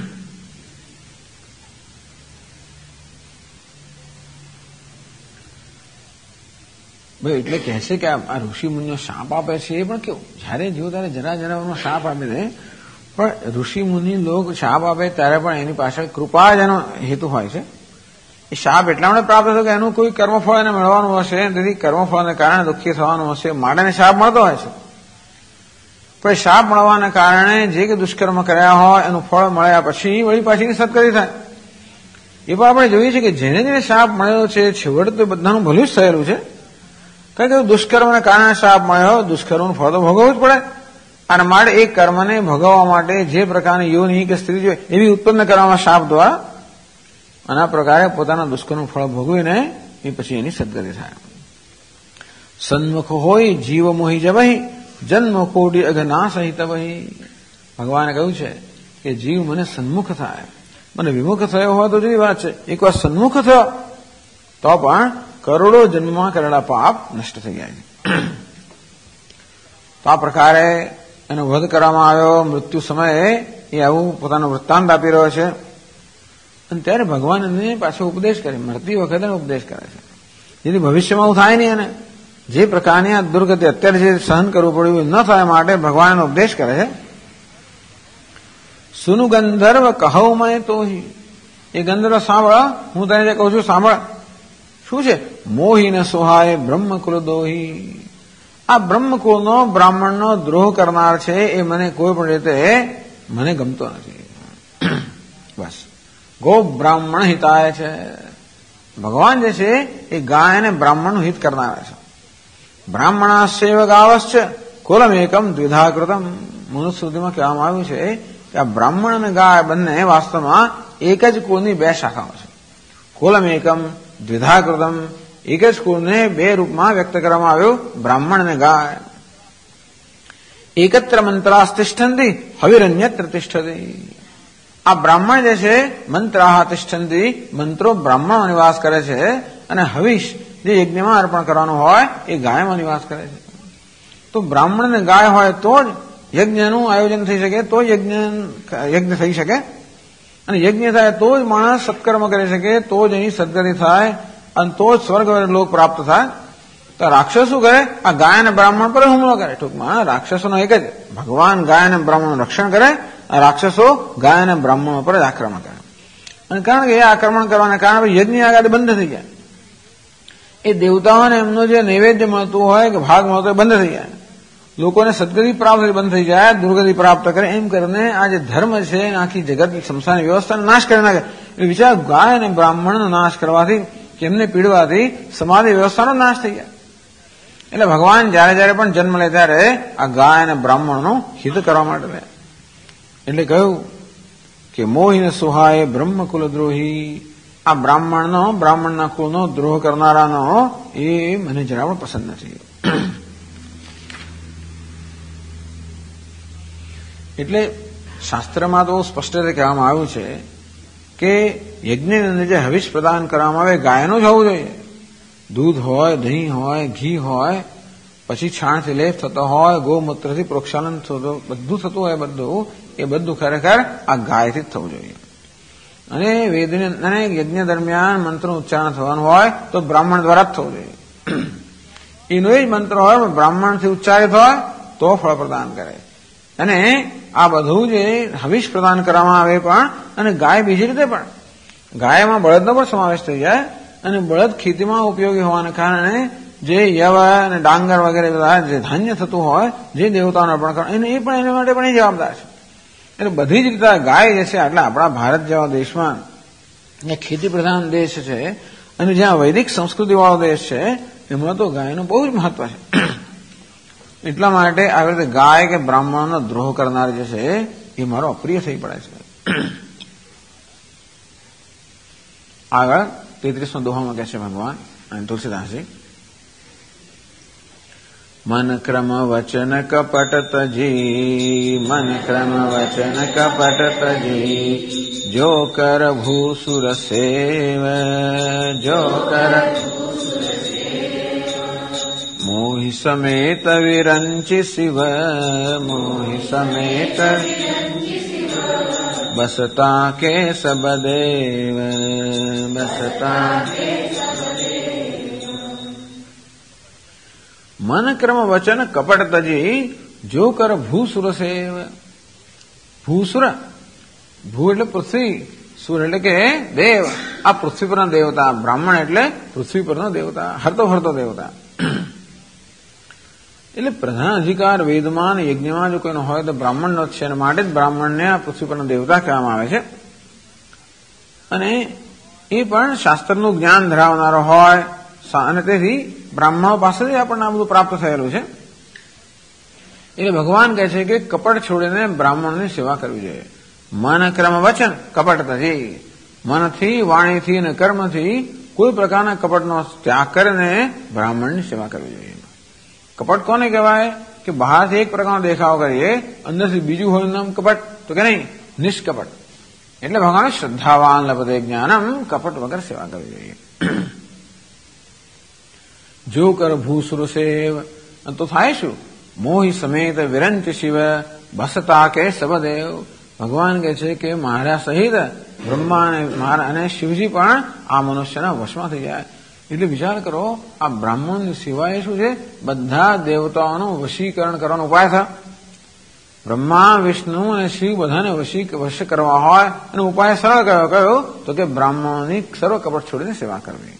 ભાઈ એટલે કહે છે કે આ ઋષિ મુનિઓ શાપ આપે છે એ પણ કેવું, જયારે જો ત્યારે જરા શાપ આપી દે. પણ ઋષિ મુનિ લોક શાપ આપે ત્યારે પણ એની પાછળ કૃપા જ એનો હેતુ હોય છે. એ શાપ એટલા માટે પ્રાપ્ત થયો કે એનું કોઈ કર્મફળ એને મળવાનું હશે, તેથી કર્મફળને કારણે દુઃખી થવાનું હશે માટે શાપ મળતો હોય છે. પણ શાપ મળવાને કારણે જે કે દુષ્કર્મ કર્યા હોય એનું ફળ મળ્યા પછી વળી પાછીની સદગતિ થાય. એ પણ આપણે જોઈએ છીએ કે જેને શાપ મળ્યો છે છેવટે તો બધાનું ભલું જ થયેલું છે. કારણ કે દુષ્કર્મને કારણે શાપ મળ્યો, દુષ્કર્મનું ફળ તો ભોગવવું જ પડે. અને માટે એ કર્મને ભોગવવા માટે જે પ્રકારની યોનિ કે સ્ત્રી જોઈએ એવી ઉત્પન્ન કરવામાં શાપ દ્વારા, અને આ પ્રકારે પોતાના દુષ્કર્મનું ફળ ભોગવીને એ પછી એની સદગતિ થાય. સન્મુખ હોય જીવ મોહી જવહી જન્મ કોટી અઘના સહિત વહી. ભગવાને કહ્યું છે કે જીવ મને સન્મુખ થાય, મને વિમુખ થયો હોય તો જુદી વાત છે. એકવાર સન્મુખ થયો તો પણ કરોડો જન્મમાં કરેલા પાપ નષ્ટ થઈ જાય છે. તો આ પ્રકારે એનો વધ કરવામાં આવ્યો. મૃત્યુ સમયે એ આવું પોતાનો વૃત્તાંત આપી રહ્યો છે. અને ત્યારે ભગવાન એને પાછો ઉપદેશ કરે, મરતી વખતે ઉપદેશ કરે છે. જેથી ભવિષ્યમાં એવું થાય નહીં. અને જે પ્રકારની આ દુર્ગતિ અત્યારે જે સહન કરવું પડ્યું ન થાય માટે ભગવાન ઉપદેશ કરે છે. સુનુ ગંધર્વ કહો મેં તોહી, એ ગંધર્વ સાંભળ, હું તને જે કહું છું સાંભળ. શું છે? મોહી ન સોહાય બ્રહ્મકુલ દોહી. આ બ્રહ્મકુળનો બ્રાહ્મણનો દ્રોહ કરનાર છે એ મને કોઈ પણ રીતે મને ગમતો નથી. બસ ગો બ્રાહ્મણ હિતાય છે. ભગવાન જે છે એ ગાય અને બ્રાહ્મણનું હિત કરનારા છે. બ્રાહ્મણા સેવ ગાવશ્ચ કુલમ એકમ દ્વિધા કૃતમ. મનુસ્મૃતિમાં કહેવામાં આવ્યું છે કે આ બ્રાહ્મણ અને ગાય બંને વાસ્તવમાં એક જ કુળની બે શાખાઓ છે. કુલમ એકમ દ્વિધા કૃતમ, એક જ કુળને બે રૂપમાં વ્યક્ત કરવામાં આવ્યું, બ્રાહ્મણ અને ગાય. એકત્ર મંત્રાસ્તિષ્ઠંતી હવિરન્યત્ર તિષ્ઠતી. આ બ્રાહ્મણ જે છે મંત્રાહ તિષ્ઠંતી, મંત્રો બ્રાહ્મણમાં નિવાસ કરે છે, અને હવિષ જે યજ્ઞમાં અર્પણ કરવાનું હોય એ ગાયમાં નિવાસ કરે છે. તો બ્રાહ્મણ અને ગાય હોય તો જ યજ્ઞનું આયોજન થઈ શકે, તો યજ્ઞ થઈ શકે, અને યજ્ઞ થાય તો જ માણસ સત્કર્મ કરી શકે, તો જ એની સદગતિ થાય, અને તો જ સ્વર્ગ લોક પ્રાપ્ત થાય. તો રાક્ષસ શું કરે? આ ગાય અને બ્રાહ્મણ પર હુમલો કરે. ટૂંકમાં રાક્ષસોનો એક જ, ભગવાન ગાય અને બ્રાહ્મણનું રક્ષણ કરે, રાક્ષસો ગાય અને બ્રાહ્મણો પર જ આક્રમણ કરે. અને કારણ કે એ આક્રમણ કરવાના કારણે યજ્ઞ આગળ બંધ થઈ જાય. એ દેવતાઓને એમનું જે નૈવેદ્ય મળતું હોય કે ભાગ મળતો હોય બંધ થઈ જાય. લોકોને સદગતિ પ્રાપ્ત બંધ થઈ જાય, દુર્ગતિ પ્રાપ્ત કરે. એમ કરીને આ જે ધર્મ છે આખી જગત સંસારની વ્યવસ્થાનો નાશ કરી નાખે. એ વિચાર ગાય અને બ્રાહ્મણનો નાશ કરવાથી, એમને પીડવાથી સમાધિ વ્યવસ્થાનો નાશ થઈ જાય. એટલે ભગવાન જયારે જયારે પણ જન્મ લે ત્યારે આ ગાય અને બ્રાહ્મણનું હિત કરવા માટે લે. એટલે કહ્યું કે મોહિન સુહાય બ્રહ્મકુલ દ્રોહી. આ બ્રાહ્મણના કુળનો દ્રોહ કરનારાનો એ મને જરા પણ પસંદ નથી. એટલે શાસ્ત્રમાં તો સ્પષ્ટ રીતે કહેવામાં આવ્યું છે કે યજ્ઞની અંદર જે હવિષ પ્રદાન કરવામાં આવે ગાયનું જ હોવું જોઈએ. દૂધ હોય, દહીં હોય, ઘી હોય, પછી છાણથી લેપ થતો હોય, ગૌમૂત્રથી પ્રોક્ષાલન બધું થતું હોય, એ બધું ખરેખર આ ગાયથી જ થવું જોઈએ. અને અને યજ્ઞ દરમિયાન મંત્રનું ઉચ્ચારણ થવાનું હોય તો બ્રાહ્મણ દ્વારા જ થવું જોઈએ. એનો જ મંત્ર હોય બ્રાહ્મણથી ઉચ્ચારિત હોય તો ફળ પ્રદાન કરે. અને આ બધું જે હવિષ પ્રદાન કરવામાં આવે પણ, અને ગાય બીજી રીતે પણ, ગાયમાં બળદનો પણ સમાવેશ થઈ જાય. અને બળદ ખેતીમાં ઉપયોગી હોવાને કારણે જે યવા અને ડાંગર વગેરે બધા જે ધાન્ય થતું હોય, જે દેવતાઓને અર્પણ કરવા, એ પણ એના માટે પણ એ જવાબદાર છે. એટલે બધી જ રીતે ગાય જે છે, એટલે આપણા ભારત જેવા દેશમાં જે ખેતી પ્રધાન દેશ છે અને જ્યાં વૈદિક સંસ્કૃતિ વાળો દેશ છે, એમાં તો ગાયનું બહુ જ મહત્વ છે. એટલા માટે આવી રીતે ગાય કે બ્રાહ્મણનો દ્રોહ કરનાર જે છે એ મારો અપ્રિય થઈ પડે છે. આગળ 33મા દોહામાં કહે છે ભગવાન અને તુલસીદાસજી, મન ક્રમ વચન કપટ તજી, મન ક્રમ વચન કપટ તજી, જો કર ભૂસુર સેવ, જો કર મોહિ સમેત વિરંચી શિવ, મોહિ સમેત બસતા કે સબદેવ, બસતા. મન ક્રમ વચન કપટ તજી, જો કર ભૂસુર સેવ. ભૂસુર, ભૂ એટલે પૃથ્વી, સુર એટલે કે દેવ. આ પૃથ્વી પરના દેવતા, બ્રાહ્મણ એટલે પૃથ્વી પરનો દેવતા, હરતો ફરતો દેવતા. એટલે પ્રધાન અધિકાર વેદમાં અને યજ્ઞમાં જો કોઈનો હોય તો બ્રાહ્મણનો જ છે, અને માટે જ બ્રાહ્મણને આ પૃથ્વી પરના દેવતા કહેવામાં આવે છે. અને એ પણ શાસ્ત્રનું જ્ઞાન ધરાવનારો હોય, અને તેથી બ્રાહ્મણો પાસેથી આપણને આ બધું પ્રાપ્ત થયેલું છે. એટલે ભગવાન કહે છે કે કપટ છોડીને બ્રાહ્મણની સેવા કરવી જોઈએ. મન ક્રમ વચન કપટ તજી, મનથી, વાણીથી અને કર્મથી કોઈ પ્રકારના કપટનો ત્યાગ કરીને બ્રાહ્મણની સેવા કરવી જોઈએ. કપટ કોને કહેવાય? કે બહારથી એક પ્રકારનો દેખાવ કરીએ, અંદરથી બીજું હોય નામ કપટ, તો કે નહીં, નિષ્કપટ. એટલે ભગવાન શ્રદ્ધાવાન લભતે જ્ઞાનમ, કપટ વગર સેવા કરવી જોઈએ. જો કર ભૂસુર સેવ, તો થાય શું? મોહિ સમેત વિરંચ શિવ, બસતા કે સબદેવ. ભગવાન કહે છે કે મારા સહિત બ્રહ્મા અને શિવજી પણ આ મનુષ્યના વશમાં થઈ જાય. એટલે વિચાર કરો, આ બ્રાહ્મણ સિવાય શું છે, બધા દેવતાઓનું વશીકરણ કરવાનો ઉપાય થયો. બ્રહ્મા, વિષ્ણુ અને શિવ બધાને વશ કરવા હોય એનો ઉપાય સરળ કયો તો કે બ્રાહ્મણોની સર્વ કપટ છોડીને સેવા કરવી.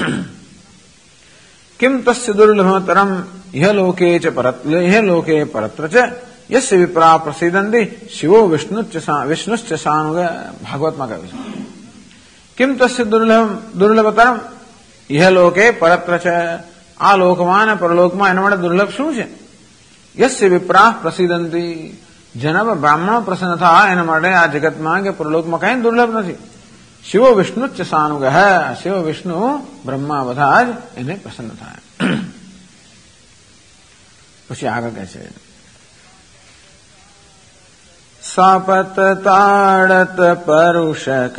કિમ તસ્ય દુર્લભતરમ ઇહ લોકે પરત્ર ચ યસ્ય વિપ્રા પ્રસિદ્ધંતિ શિવો વિષ્ણુશ્ચ સાનુગ. ભાગવતમાં કહ્યું છે કિમ તસ્ય દુર્લભતરમ ઇહ લોકે પરત્ર ચ. આ લોકમાં અને પરલોકમાં એના માટે દુર્લભ શું છે? યસ્ય વિપ્રા પ્રસિદ્ધંતિ. જેના પર બ્રાહ્મણો પ્રસન્ન થાય એના માટે આ જગતમાં કે પરલોકમાં કઈ દુર્લભ નથી. શિવો વિષ્ણુશ્ચ સાનુગ. શિવ વિષ્ણુ બ્રહ્મા બધા જ એને પ્રસન્ન થાય. પછી આગળ કહે છે સાપત તાડત પરુષક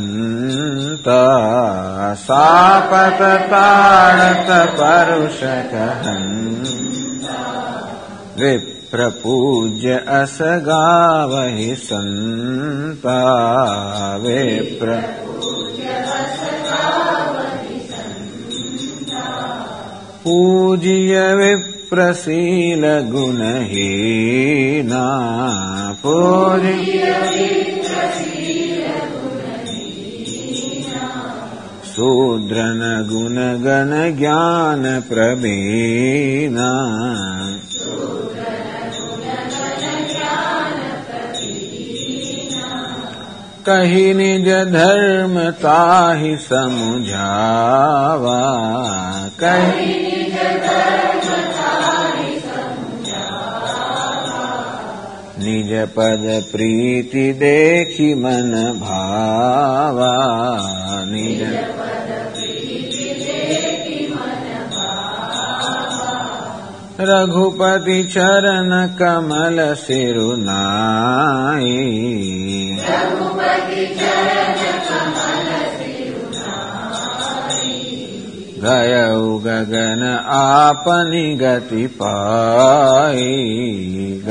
હંતા. સાપત તાડત પરુષક હંતા. વિપ્રપૂજ્ય અસગાવહિ સંતા. પૂજ્ય વિપ્રશીલ ગુણહીના. શૂદ્રન ગુણગણ જ્ઞાન પ્રવીણા. કહી નિજ ધર્મ તાહિ સમુઝાવા. કહી નિજ પદ પ્રીતિ દેખી મન ભાવા. નિજ રઘુપતિ ચરણ કમલ સિરુનાઈ. ગયઉ ગગન આપની ગતિ પાઈ.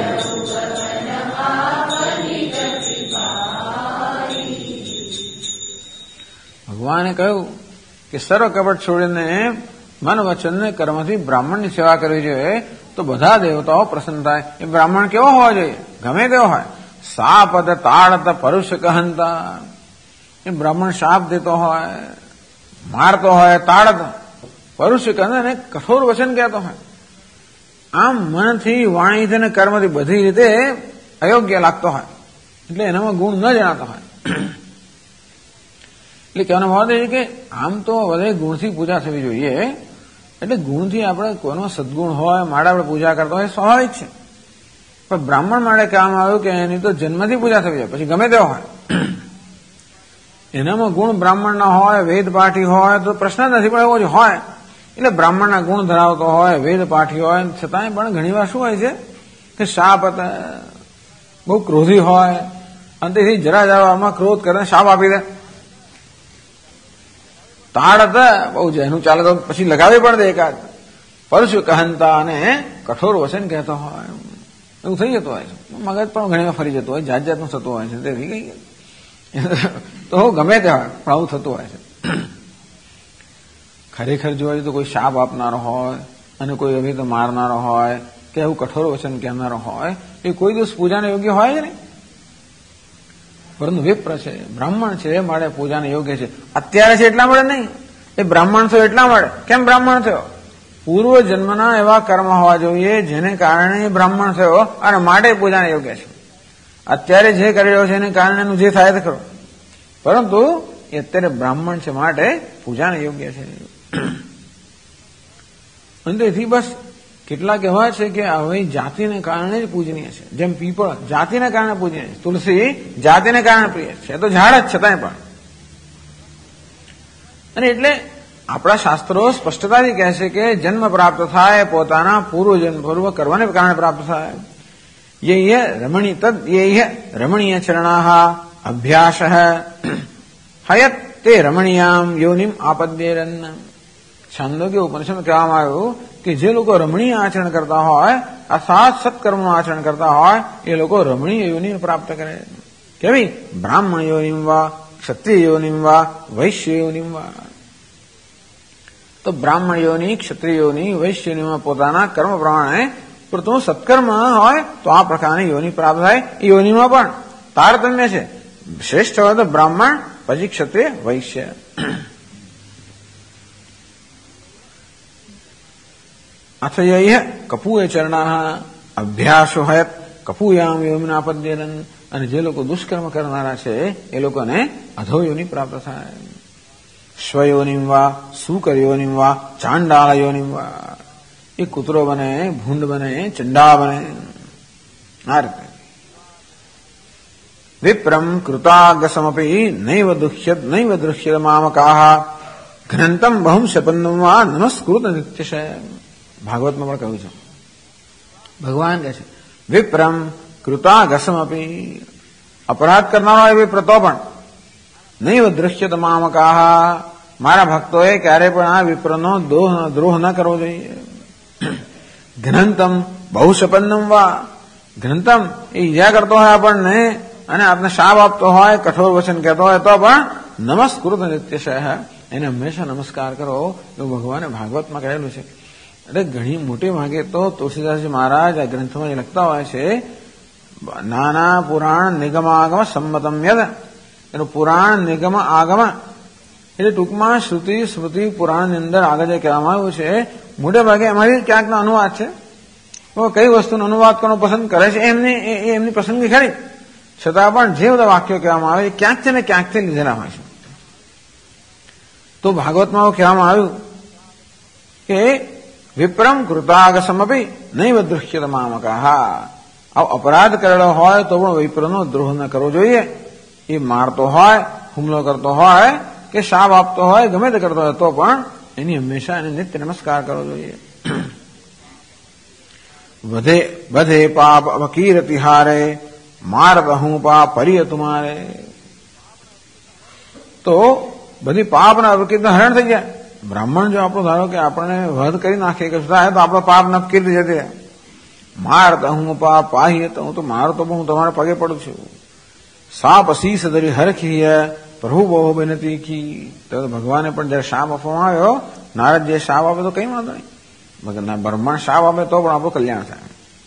ભગવાને કહ્યું કે સર્વ કપટ છોડીને મન વચન ને કર્મથી બ્રાહ્મણની સેવા કરવી જોઈએ તો બધા દેવતાઓ પ્રસન્ન થાય. એ બ્રાહ્મણ કેવો હોવા જોઈએ? ગમે તેવો હોય. સાપદ તાડત પરુષક હંતા. એ બ્રાહ્મણ શાપ દેતો હોય, મારતો હોય, તાડત પરુષક અને કઠોર વચન કહેતો હોય. આમ મનથી, વાણીથી અને કર્મથી બધી રીતે અયોગ્ય લાગતો હોય, એટલે એનામાં ગુણ ન જણાતો હોય. એટલે કહેવાનો ભાવ છે કે આમ તો બધે ગુણથી પૂજા થવી જોઈએ. એટલે ગુણથી આપણે કોઈનો સદગુણ હોય, માટે આપણે પૂજા કરતા હોય સ્વાભાવિક છે. પણ બ્રાહ્મણ માટે કહેવામાં આવ્યું કે એની તો જન્મથી પૂજા થવી જોઈએ, પછી ગમે તેવો હોય. એનામાં ગુણ બ્રાહ્મણના હોય, વેદ પાઠી હોય તો પ્રશ્ન નથી, પણ એવો જ હોય. એટલે બ્રાહ્મણના ગુણ ધરાવતો હોય, વેદ પાઠી હોય, છતાંય પણ ઘણી વાર શું હોય છે કે શાપ બહુ ક્રોધી હોય અને તેથી જરા જવામાં ક્રોધ કરીને શાપ આપી દે. તાડ બહુ જેનું ચાલે તો પછી લગાવી પણ દે એકાદ. પરશુ કહંતા અને કઠોર વચન કહેતો હોય એવું થઈ જતું હોય છે. મગજ પણ ઘણી વાર ફરી જતું હોય, જાત જાતનું થતું હોય છે. તેથી કઈ તો ગમે તે હોય પણ આવું થતું હોય છે. ખરેખર જોવા તો કોઈ શાપ આપનારો હોય અને કોઈ એવી રીતે મારનારો હોય કે એવું કઠોર વચન કહેનારો હોય એ કોઈ દિવસ પૂજાને યોગ્ય હોય જ નહીં. પરંતુ વિપ્ર છે, બ્રાહ્મણ છે, એ માટે પૂજાને યોગ્ય છે. અત્યારે છે એટલા માટે નહીં, એ બ્રાહ્મણ થયો એટલા માટે. કેમ બ્રાહ્મણ થયો? પૂર્વ જન્મના એવા કર્મ હોવા જોઈએ જેને કારણે એ બ્રાહ્મણ થયો અને માટે પૂજાને યોગ્ય છે. અત્યારે જે કરી રહ્યો છે એને કારણે એનું જે થાય તે ખરો, પરંતુ એ અત્યારે બ્રાહ્મણ છે માટે પૂજાને યોગ્ય છે. અને તેથી બસ કેટલાક એવા છે કે હવે જાતિને કારણે જ પૂજનીય છે. જેમ પીપળ જાતિને કારણે પૂજનીય છે, તુલસી જાતિને કારણે પ્રિય છે. તો ઝાડ જ છતાંય પણ. અને એટલે આપણા શાસ્ત્રો સ્પષ્ટતાથી કહે છે કે જન્મ પ્રાપ્ત થાય પોતાના પૂર્વ કરવાને કારણે પ્રાપ્ત થાય. રમણીય ચરણાહ અભ્યાસ હયત તે રમણીયામ યોનિમ આપદ્યેરન. છાંદોગ્ય ઉપનિષદમાં કહેવામાં આવ્યું કે જે લોકો રમણીય આચરણ કરતા હોય અર્થાત સત્કર્મનું આચરણ કરતા હોય એ લોકો રમણીય યોનિ પ્રાપ્ત કરે. કેવી? બ્રાહ્મણ યોનિમ વા, ક્ષત્રિય યોનિમ વા, વૈશ્ય યોનિમ વા. તો બ્રાહ્મણ યોની, ક્ષત્રિય યોની, વૈશ્ય યોનીમાં પોતાના કર્મ પ્રમાણે પોતાનું સત્કર્મ હોય તો આ પ્રકારની યોની પ્રાપ્ત થાય. એ યોનીમાં પણ તારતમ્ય છે. શ્રેષ્ઠ હોય તો બ્રાહ્મણ, પછી ક્ષત્રિય, વૈશ્ય. અથ યૈહ કપૂય ચરણાઃ અભ્યાસો હયત કપૂયામ યોનિનાપદ્યેન. અને જે લોકો દુષ્કર્મ કરનારા છે એ લોકોને અધોયોની પ્રાપ્ત થાય. સ્વયોનિમ વા, સૂકર યોનિમ વા, ચાંડાળ યોનિમ વા. એ કૂતરો બને, ભૂંડ બને, ચંડાળ બને. આ રીતે વિપ્રમ કૃતાગસમપી નૈવ દૃશ્યત મામકાઃ ઘ્નંતમ બહું શપન્નમ વા નમસ્કૃત નિત્યશ. ભાગવતમાં પણ કહ્યું છે. ભગવાન કહે છે વિપ્રમ કૃતાગસમપી, અપરાધ કરનારો એ વિપ્ર તો પણ નૈવ દૃશ્યત મામકાઃ, મારા ભક્તોએ ક્યારે પણ આ વિપ્રનો દ્રોહ ન કરવો જોઈએ. ઘ્નંતમ બહુ શપન્નમ વા, ઘ્નંતમ એ ઈજા કરતો હોય આપણને અને આપને શાપ આપતો હોય, કઠોર વચન કહેતો હોય તો પણ નમસ્કૃત નિત્યશ, એને હંમેશા નમસ્કાર કરો એવું ભગવાને ભાગવતમાં કહેલું છે. એટલે ઘણી મોટી ભાગે તો તુલસીદાસજી મહારાજ આ ગ્રંથમાં લખતા હોય છે નાના પુરાણ નિગમાગમ સંમતમ યદ. એનું પુરાણ નિગમ આગમ એટલે ટૂંકમાં શ્રુતિ સ્મૃતિ પુરાણની અંદર આગળ જે કહેવામાં આવ્યું છે મોટે ભાગે અમારી ક્યાંકનો અનુવાદ છે. તો કઈ વસ્તુનો અનુવાદ કરવાનો પસંદ કરે છે એમની પસંદગી ખરી, છતાં પણ જે બધા વાક્યો કહેવામાં આવે એ ક્યાંકથી ને ક્યાંકથી લીધેલા હોય છે. તો ભાગવતમાં એવું કહેવામાં આવ્યું કે વિપ્રમ કૃતાગસમપી નૈવ દૃશ્યત મામકાઃ. અપરાધ કરેલો હોય તો પણ વિપ્રનો દ્રોહ ન કરવો જોઈએ. એ મારતો હોય, હુમલો કરતો હોય કે શાપ આપતો હોય, ગમે તે કરતો હોય તો પણ એની હંમેશા એને નિત્ય નમસ્કાર કરવો જોઈએ. બધે પાપ અવકીર્તિ હારે મારત હું પાપ પરિય તુમારે. તો બધી પાપના અવકીર્તિ હરણ થઈ જાય. બ્રાહ્મણ જો આપણો ધારો કે આપણને વધ કરી નાખે કે થાય તો આપણો પાપ નપકીર્તિ જતી રહે. મારત હું પાપ પાહિય, તો હું તો મારો તો હું તમારા પગે પડું છું. સાપ શીશ ધરી હરખી પ્રભુ બહુ વિનતી કી. તો ભગવાને પણ જયારે શાપ આપવામાં આવ્યો, નારદ જે શાપ આપે તો કઈ વાંધો નહીં, બ્રહ્માંડ શાપ આપે તો પણ આપણું કલ્યાણ થાય.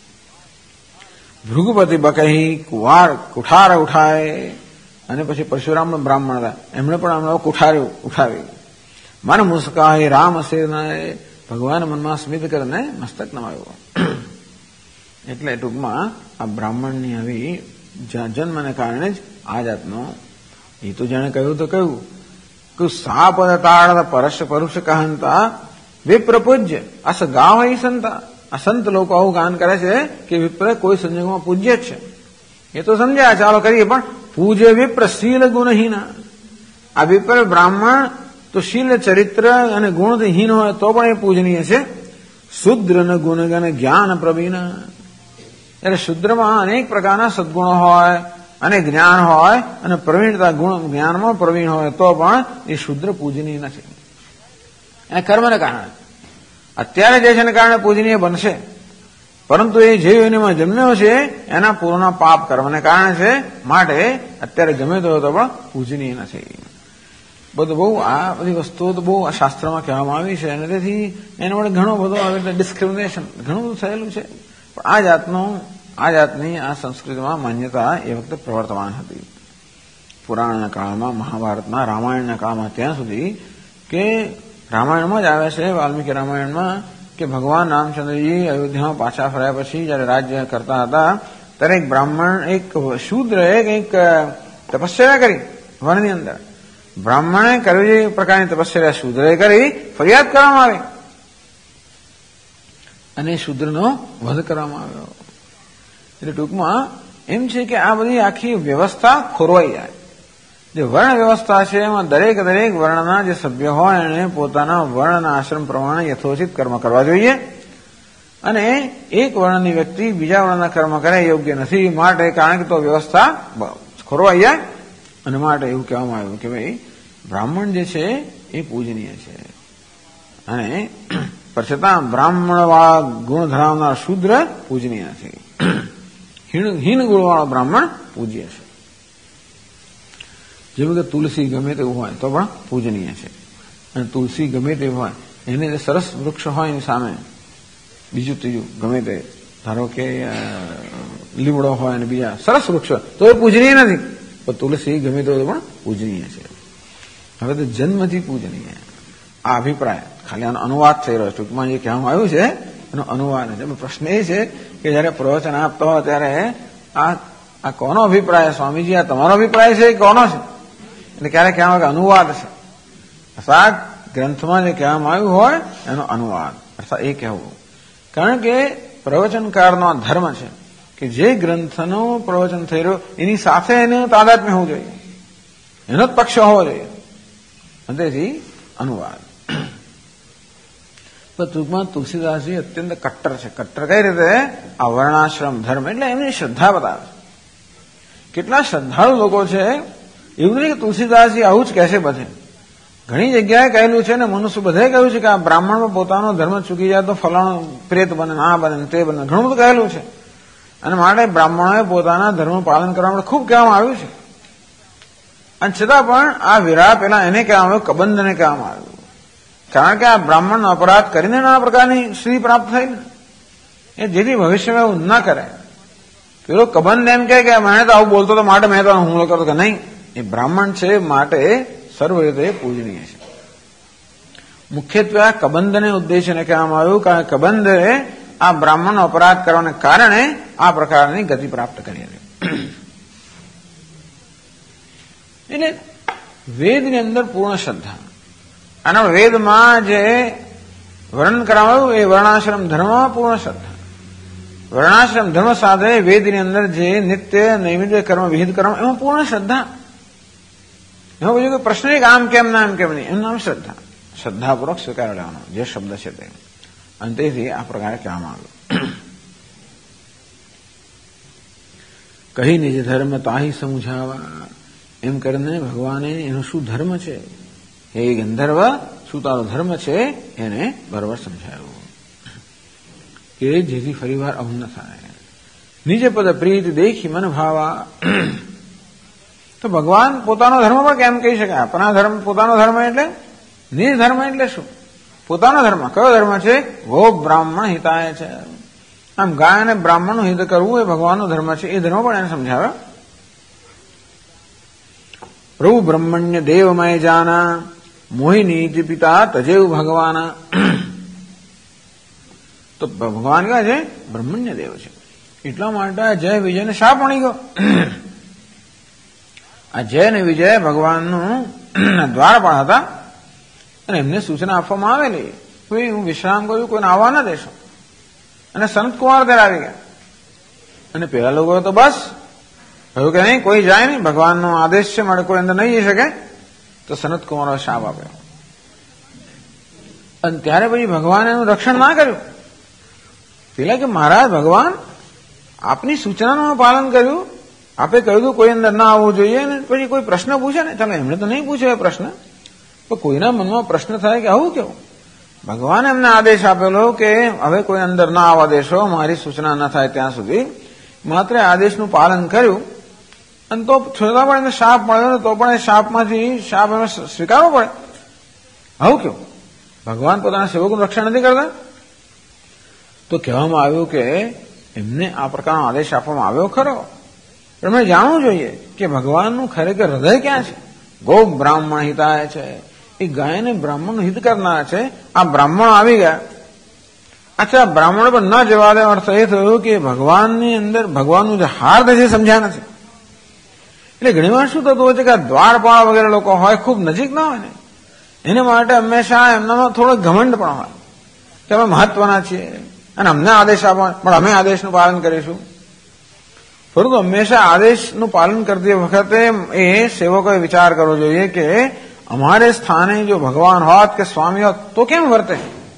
ભૃગુપતિ બકહી કુઠાર ઉઠાય. અને પછી પરશુરામ બ્રાહ્મણ હતા, એમણે પણ આમ કુઠાર ઉઠાવી. મન મુસ્કાય રામ સેનાય, ભગવાન મનમાં સ્મિત કરીને મસ્તક નમાવ્યો. એટલે ટૂંકમાં આ બ્રાહ્મણની આવી જન્મને કારણે જ આ જાતનો એ તો જાણે કહ્યું તો કહ્યું કે સાપદ તાળ પરશ પરુષ કહંતા વિપ્ર પૂજ્ય અસ ગાવ ઈ સંતા. આ સંત લોકો આવું ગાન કરે છે કે વિપ્ર કોઈ સંજોગોમાં પૂજ્ય જ છે. એ તો સમજ્યા, ચાલો કરીએ, પણ પૂજ્ય વિપ્ર શીલ ગુણહીના. આ વિપ્ર બ્રાહ્મણ તો શીલ ચરિત્ર અને ગુણથી હીન હોય તો પણ એ પૂજનીય છે. શુદ્ર ન ગુણગન જ્ઞાન પ્રવીણ. એટલે શુદ્રમાં અનેક પ્રકારના સદગુણો હોય અને જ્ઞાન હોય અને પ્રવીણતા ગુણ જ્ઞાનમાં પ્રવીણ હોય તો પણ એ શુદ્ર પૂજનીય નથી. એ કર્મને કારણે અત્યારે જે છે એને કારણે પૂજનીય બનશે, પરંતુ એ જે યોનિમાં જન્મ્યો છે એના પૂર્વના પાપ કર્મને કારણે છે, માટે અત્યારે ગમે તો પણ પૂજનીય નથી. બધું બહુ આ બધી વસ્તુઓ તો બહુ શાસ્ત્રમાં કહેવામાં આવી છે અને તેથી એના વડે ઘણો બધો આવી રીતે ડિસ્ક્રિમિનેશન ઘણું બધું થયેલું છે. પણ આ જાતની આ સંસ્કૃતિમાં માન્યતા એ વખતે પ્રવર્તમાન હતી. પુરાણના કાળમાં, મહાભારતમાં, રામાયણના કાળમાં, ત્યાં સુધી કે રામાયણમાં જ આવે છે, વાલ્મીકી રામાયણમાં, કે ભગવાન રામચંદ્રજી અયોધ્યામાં પાછા ફર્યા પછી જયારે રાજ્ય કરતા હતા ત્યારે એક બ્રાહ્મણ, એક શૂદ્રએ કંઈક તપસ્યા કરી વનની અંદર. બ્રાહ્મણે કરેલી પ્રકારની તપસ્યા શૂદ્રએ કરી, ફરિયાદ કરવામાં આવી અને શૂદ્રનો વધ કરવામાં આવ્યો. એટલે ટૂંકમાં એમ છે કે આ બધી આખી વ્યવસ્થા ખોરવાઈ જાય. જે વર્ણ વ્યવસ્થા છે એમાં દરેક વર્ણના જે સભ્ય હોય એને પોતાના વર્ણના આશ્રમ પ્રમાણે યથોચિત કર્મ કરવા જોઈએ અને એક વર્ણની વ્યક્તિ બીજા વર્ણના કર્મ કરે યોગ્ય નથી. માટે કારણ કે તો વ્યવસ્થા ખોરવાઈ જાય અને માટે એવું કહેવામાં આવ્યું કે ભાઈ બ્રાહ્મણ જે છે એ પૂજનીય છે અને છતાં બ્રાહ્મણવાળા ગુણ ધરાવનાર શૂદ્ર પૂજનીય નથી. હીન ગુણવાળો બ્રાહ્મણ પૂજ્ય છે. જેવું કે તુલસી ગમે તેવું હોય તો પણ પૂજનીય છે અને તુલસી ગમે તેવું હોય એને સરસ વૃક્ષ હોય એની સામે બીજું ત્રીજું ગમે તે, ધારો કે લીમડો હોય અને બીજા સરસ વૃક્ષ હોય તો એ પૂજનીય નથી, પણ તુલસી ગમે તો પણ પૂજનીય છે. હવે તો જન્મથી પૂજનીય. આ અભિપ્રાય ખાલી આનો અનુવાદ થઈ રહ્યો છે. ટૂંકમાં જે કહેવામાં આવ્યું છે એનો અનુવાદ છે. પ્રશ્ન એ છે કે જયારે પ્રવચન આપતો હોય ત્યારે આ કોનો અભિપ્રાય? સ્વામીજી, આ તમારો અભિપ્રાય છે કે કોનો છે? એટલે ક્યારેક કહેવામાં કે અનુવાદ છે, અર્થાત ગ્રંથમાં જે કહેવામાં આવ્યું હોય એનો અનુવાદ, અર્થાત એ કહેવું. કારણ કે પ્રવચનકારનો ધર્મ છે કે જે ગ્રંથનું પ્રવચન થઈ રહ્યું એની સાથે એનું તાદાત્મ્ય હોવું જોઈએ, એનો જ પક્ષ હોવો જોઈએ, તેથી અનુવાદ. પણ ટૂંકમાં તુલસીદાસજી અત્યંત કટ્ટર છે. કટ્ટર કઈ રીતે? આ વર્ણાશ્રમ ધર્મ એટલે એમની શ્રદ્ધા બતાવે છે. કેટલા શ્રદ્ધાળુ લોકો છે, એવું નહીં કે તુલસીદાસજી આવું જ કહેશે બધે. ઘણી જગ્યાએ કહેલું છે ને મનુષ્ય બધે કહ્યું છે કે આ બ્રાહ્મણમાં પોતાનો ધર્મ ચૂકી જાય તો ફલાણું પ્રેત બને, આ બને, તે બને, ઘણું બધું કહેલું છે. અને માટે બ્રાહ્મણોએ પોતાના ધર્મનું પાલન કરવા માટે ખૂબ કહેવામાં આવ્યું છે. અને છતાં પણ આ વિરાહ પેલા એને કહેવામાં આવ્યું, કબંધને કહેવામાં આવ્યું. કારણ કે આ બ્રાહ્મણનો અપરાધ કરીને આ પ્રકારની શ્રી પ્રાપ્ત થઈ ને, એ જેથી ભવિષ્યમાં એવું ન કરે. પેલો કબંધ એમ કહે કે મને તો આવું બોલતો તો માટે મેં તો હુમલો કરતો, કે નહીં, એ બ્રાહ્મણ છે માટે સર્વ રીતે પૂજનીય છે. મુખ્યત્વે આ કબંધને ઉદ્દેશીને કહેવામાં આવ્યું કારણ કે કબંધે આ બ્રાહ્મણનો અપરાધ કરવાને કારણે આ પ્રકારની ગતિ પ્રાપ્ત કરી હતી. એટલે વેદની અંદર પૂર્ણ શ્રદ્ધા, અને વેદમાં જે વર્ણન કરવામાં આવ્યું એ વર્ણાશ્રમ ધર્મમાં પૂર્ણ શ્રદ્ધા. વર્ણાશ્રમ ધર્મ સાથે વેદની અંદર જે નિત્ય નૈમિત્ય કર્મ, વિહિત કર્મ, એમાં પૂર્ણ શ્રદ્ધા. એમાં બીજું કોઈ પ્રશ્ન એક આમ કેમ ના એમ કેમ નહીં, એનું નામ શ્રદ્ધા. શ્રદ્ધાપૂર્વક સ્વીકાર લેવાનો જે શબ્દ છે તે. અને તેથી આ પ્રકારે કહેવામાં આવ્યું. કહી નિજ ધર્મ તાહી સમુઝાવા, એમ કરીને ભગવાને એનો શું ધર્મ છે, એ ગંધર્વ શું તારો ધર્મ છે એને બરોબર સમજાવ્યું કે જેથી ફરીવાર આવું ન થાય. નિજ પદ પ્રીત દેખી મન ભાવા, તો ભગવાન પોતાનો ધર્મ પણ કેમ કહી શકાય? આપણા ધર્મ, પોતાનો ધર્મ એટલે નિજ ધર્મ એટલે શું? પોતાનો ધર્મ કયો ધર્મ છે? ગો બ્રાહ્મણ હિતાય છે. આમ ગાય અને બ્રાહ્મણનું હિત કરવું એ ભગવાનનો ધર્મ છે. એ ધર્મ પણ એને સમજાવે. પ્રભુ બ્રહ્મણ્ય દેવમય જાના, મોહિની પિતા તજેવ ભગવાન. તો ભગવાન કહે છે બ્રહ્મણ્ય દેવ છે, એટલા માટે જય વિજયને શાપ મળી ગયો. આ જય અને વિજય ભગવાનનું દ્વારપાળ હતા અને એમને સૂચના આપવામાં આવેલી, કોઈ હું વિશ્રામ કર્યું, કોઈને આવવા ન દેશો. અને સનતકુમાર ત્યાં આવી ગયા. અને પેલા લોકો તો બસ કહ્યું કે નહીં, કોઈ જાય નહીં, ભગવાનનો આદેશ છે માટે કોઈ અંદર નહીં જઈ શકે. તો સનતકુમારે શાપ આપ્યો. અને ત્યારે પછી ભગવાને એનું રક્ષણ ના કર્યું. પેલા કે મહારાજ ભગવાન આપની સૂચનાનું પાલન કર્યું, આપે કહ્યું કોઈ અંદર ના આવવું જોઈએ, ને પછી કોઈ પ્રશ્ન પૂછે ને, ચાલો એમણે તો નહીં પૂછ્યો એ પ્રશ્ન, તો કોઈના મનમાં પ્રશ્ન થાય કે આવું કેવું? ભગવાને એમને આદેશ આપેલો કે હવે કોઈ અંદર ના આવવા દેશો, મારી સૂચના ન થાય ત્યાં સુધી. માત્ર આદેશનું પાલન કર્યું અને તો છતાં પણ એને શાપ મળ્યો, તો પણ એ શાપમાંથી શાપ એને સ્વીકારવો પડે. આવું કેવું? ભગવાન પોતાના સેવકોનું રક્ષણ નથી કરતા? તો કહેવામાં આવ્યું કે એમને આ પ્રકારનો આદેશ આપવામાં આવ્યો ખરો, પણ એમણે જાણવું જોઈએ કે ભગવાનનું ખરેખર હૃદય ક્યાં છે. ગો બ્રાહ્મણ હિતાય છે, એ ગાયને બ્રાહ્મણનું હિત કરનાર છે. આ બ્રાહ્મણો આવી ગયા. અચ્છા, બ્રાહ્મણો પર ન જવા દે, અર્થ એ થયો કે ભગવાનની અંદર ભગવાનનું જે હાર્દ છે સમજ્યા નથી. એટલે ઘણીવાર શું થતું હોય છે કે આ દ્વારપાળ વગેરે લોકો હોય, ખૂબ નજીક ના હોય ને, એને માટે હંમેશા એમનામાં થોડો ઘમંડ પણ હોય કે અમે મહત્વના છીએ અને અમને આદેશ આપો, પણ અમે આદેશનું પાલન કરીશું. પરંતુ હંમેશા આદેશનું પાલન કરતી વખતે એ સેવકોએ વિચાર કરવો જોઈએ કે અમારે સ્થાને જો ભગવાન હોત કે સ્વામી હોત તો કેમ વર્તે?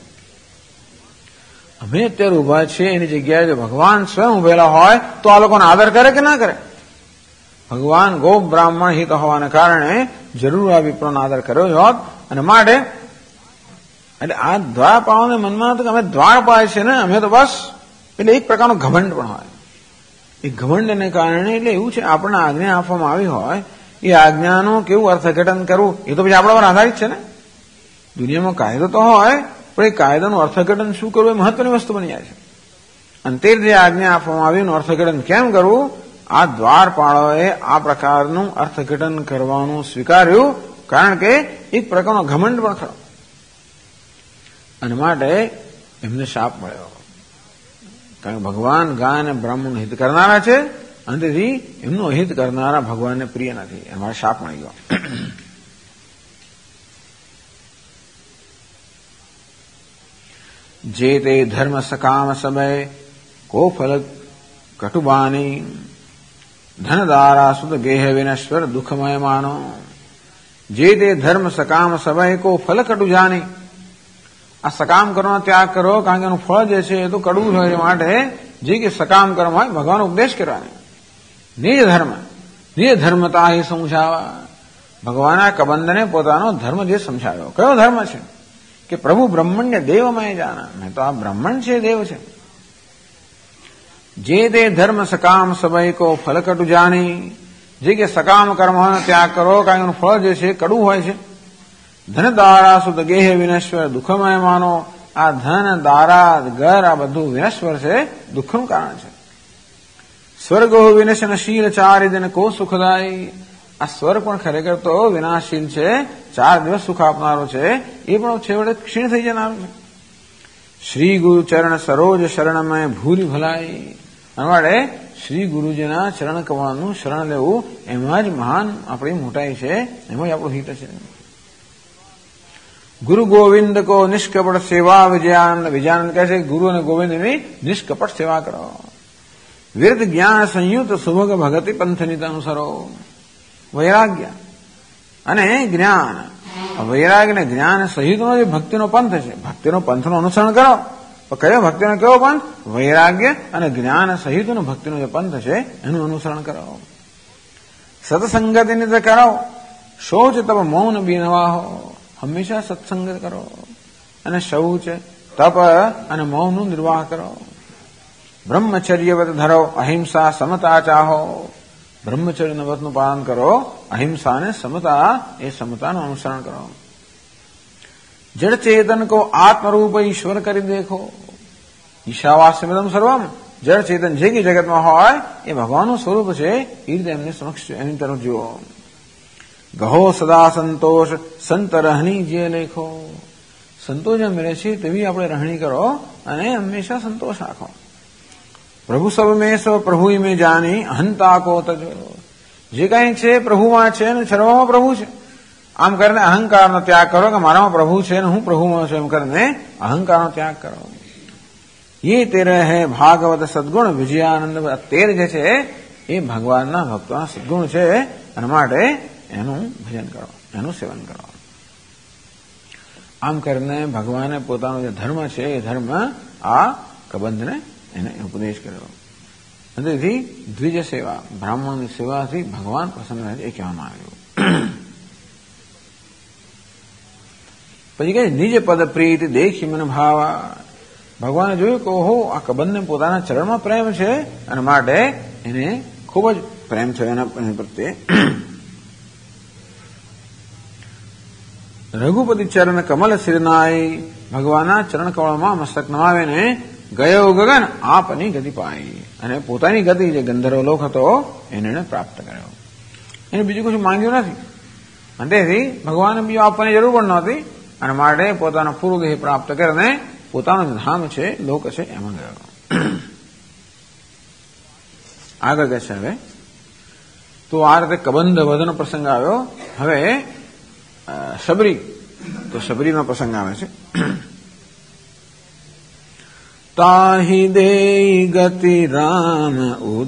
અમે અત્યારે ઉભા છીએ એની જગ્યાએ જો ભગવાન સ્વયં ઉભેલા હોય તો આ લોકોને આદર કરે કે ના કરે? ભગવાન ગો બ્રાહ્મણ હિત હોવાને કારણે જરૂર આ વિપ્રોનો આદર કર્યો હોત. અને માટે એટલે આ દ્વારપાળોને મનમાં હતું કે અમે દ્વારપાળ છે ને, અમે તો બસ, એટલે એક પ્રકારનો ઘમંડ પણ હોય. એ ઘમંડને કારણે એટલે એવું છે, આપણને આજ્ઞા આપવામાં આવી હોય, એ આજ્ઞાનું કેવું અર્થઘટન કરવું એ તો પછી આપણા પર આધારિત છે ને. દુનિયામાં કાયદો તો હોય, પણ એ કાયદાનું અર્થઘટન શું કરવું એ મહત્વની વસ્તુ બની જાય છે. અને તે જે આજ્ઞા આપવામાં આવી એનું અર્થઘટન કેમ કરવું, આ દ્વારપાળોએ આ પ્રકારનું અર્થઘટન કરવાનું સ્વીકાર્યું, કારણ કે એક પ્રકારનો ઘમંડ પણ ખરો, અને માટે એમને શાપ મળ્યો. કારણ કે ભગવાન ગાય અને બ્રાહ્મણનું હિત કરનારા છે, અને તેથી એમનું હિત કરનારા ભગવાનને પ્રિય નથી, એમાં શાપ મળી ગયો. જે તે ધર્મ સકામ સમય કો ફલ કટુબાની ધનદારા સુદ ગેહ વિનશ્વર દુઃખમય માનો. જે તે ધર્મ સકામ સમય કો ફલ કટુ જાની. આ સકામ કર્મનો ત્યાગ કરો, કારણ કે એનું ફળ જે છે એ તો કડવું જ હોય, માટે જે કે સકામ કર્મ હોય ભગવાન ઉપદેશ કરવાની. નિજ ધર્મતા એ સમજાવા. ભગવાનના કબંધને પોતાનો ધર્મ જે સમજાવ્યો. કયો ધર્મ છે કે પ્રભુ બ્રહ્મણ્ય દેવમય જાના, મેં તો આ બ્રહ્મણ છે, દેવ છે. જે તે ધર્મ સકામ સભય કો ફલ કટુ જાની. જે કે સકામ કર્મનો ત્યાગ કરો, કારણ કે એનું ફળ જે છે કડવું હોય છે. ધન દારા સુદ ગેહ વિનશ્વર દુઃખમય માનો. આ ધન દારા ઘર આ બધું વિનશ્વર છે, દુઃખનું કારણ છે. સ્વર્ગો વિનશનશીલ ચારિ દિન કો સુખદાયી. આ સ્વર્ગ પણ ખરેખર તો વિનાશશીલ છે, 4 દિવસ સુખ આપનારો છે, એ પણ છેવટે ક્ષીણ થઈ જનારું છે. શ્રી ગુરુ ચરણ સરોજ શરણમય ભૂરી ભલાઈ. અમારે શ્રી ગુરુજીના ચરણ કમળનું શરણ લેવું એમાં જ મહાન આપણી મોટાઈ છે, એમાં જ આપણું હિત છે. ગુરુ ગોવિંદ કો નિષ્કપટ સેવા વિજયાનંદ. વિજયાનંદ કહે છે ગુરુ અને ગોવિંદની નિષ્કપટ સેવા કરો. વિરત જ્ઞાન સંયુક્ત સુભગ ભગતિ પંથનિત અનુસરો. વૈરાગ્ય અને જ્ઞાન, વૈરાગ્ય અને જ્ઞાન સહિતનો જે ભક્તિનો પંથ છે, ભક્તિનો પંથનું અનુસરણ કરો. કયો ભક્તિનો કેવો પંથ? વૈરાગ્ય અને જ્ઞાન સહિતનો ભક્તિનો જે પંથ છે એનું અનુસરણ કરો. સત્સંગતિ નિત કરો. શૌચ તપ મૌન બીનવાહો. હંમેશા સત્સંગ કરો અને શૌચ તપ અને મૌનનું નિર્વાહ કરો. બ્રહ્મચર્યવત ધરો. અહિંસા સમતા ચાહો. બ્રહ્મચર્ય વ્રતનું પાલન કરો, અહિંસા અને સમતા, એ સમતાનું અનુસરણ કરો. જડ ચેતન કો આત્મરૂપ ઈશ્વર કરી દેખો. ઈશાવાસ્યમિદમ સર્વમ. જડ ચેતન જે કે જગતમાં હોય એ ભગવાનનું સ્વરૂપ છે, એ રીતે એમની સમક્ષ એની તરફ જુઓ. ગહો સદા સંતોષ સંત રહણી જે લેખો. સંતોષ જે મળે છે તેવી આપણે રહણી કરો અને હંમેશા સંતોષ રાખો. પ્રભુ સબ મેં સો પ્રભુ મેં જાની અહંતા કો તજો. જે કઈ છે પ્રભુમાં છે અને સર્વમાં પ્રભુ છે. આમ કરીને અહંકારનો ત્યાગ કરો કે મારામાં પ્રભુ છે ને હું પ્રભુમાં છું, એમ કરીને અહંકારનો ત્યાગ કરો. એ તેરે હે ભાગવત સદગુણ વિજયાનંદ. 13 જે છે એ ભગવાનના ભક્તોના સદગુણ છે, અને માટે એનું ભજન કરો, એનું સેવન કરો. આમ કરીને ભગવાને પોતાનો જે ધર્મ છે એ ધર્મ આ કબંધને એને ઉપદેશ કર્યો. તેથી દ્વિજ સેવા, બ્રાહ્મણની સેવાથી ભગવાન પ્રસન્ન રહે એ કહેવામાં આવ્યું. પછી કહે નિજ પદ પ્રીતિ દેખી મન ભાવા. ભગવાને જોયું કે ઓહો આ કબંધને પોતાના ચરણમાં પ્રેમ છે, અને માટે એને ખૂબ જ પ્રેમ થયો એના પ્રત્યે. રઘુપતિ ચરણ કમલ શિરનાઈ. ભગવાનના ચરણ કમળમાં મસ્તક નમાવીને ગયો ગગન આપની ગતિ પાઈ. અને પોતાની ગતિ જે ગંધર્વ લોક હતો એને પ્રાપ્ત કર્યો. એને બીજું કશું માંગ્યું નથી, અને તેથી ભગવાને બીજું આપવાની જરૂર પણ નહોતી, અને માટે પોતાનો પૂર્વ દેહ પ્રાપ્ત કરીને પોતાનું ધામ છે, લોક છે, એમાં ગયો. આગળ કહે છે હવે તો આ રીતે કબંધ વધનો પ્રસંગ આવ્યો. હવે શબરી, તો શબરીનો પ્રસંગ આવે છે. તાહી દે ગતિ રામ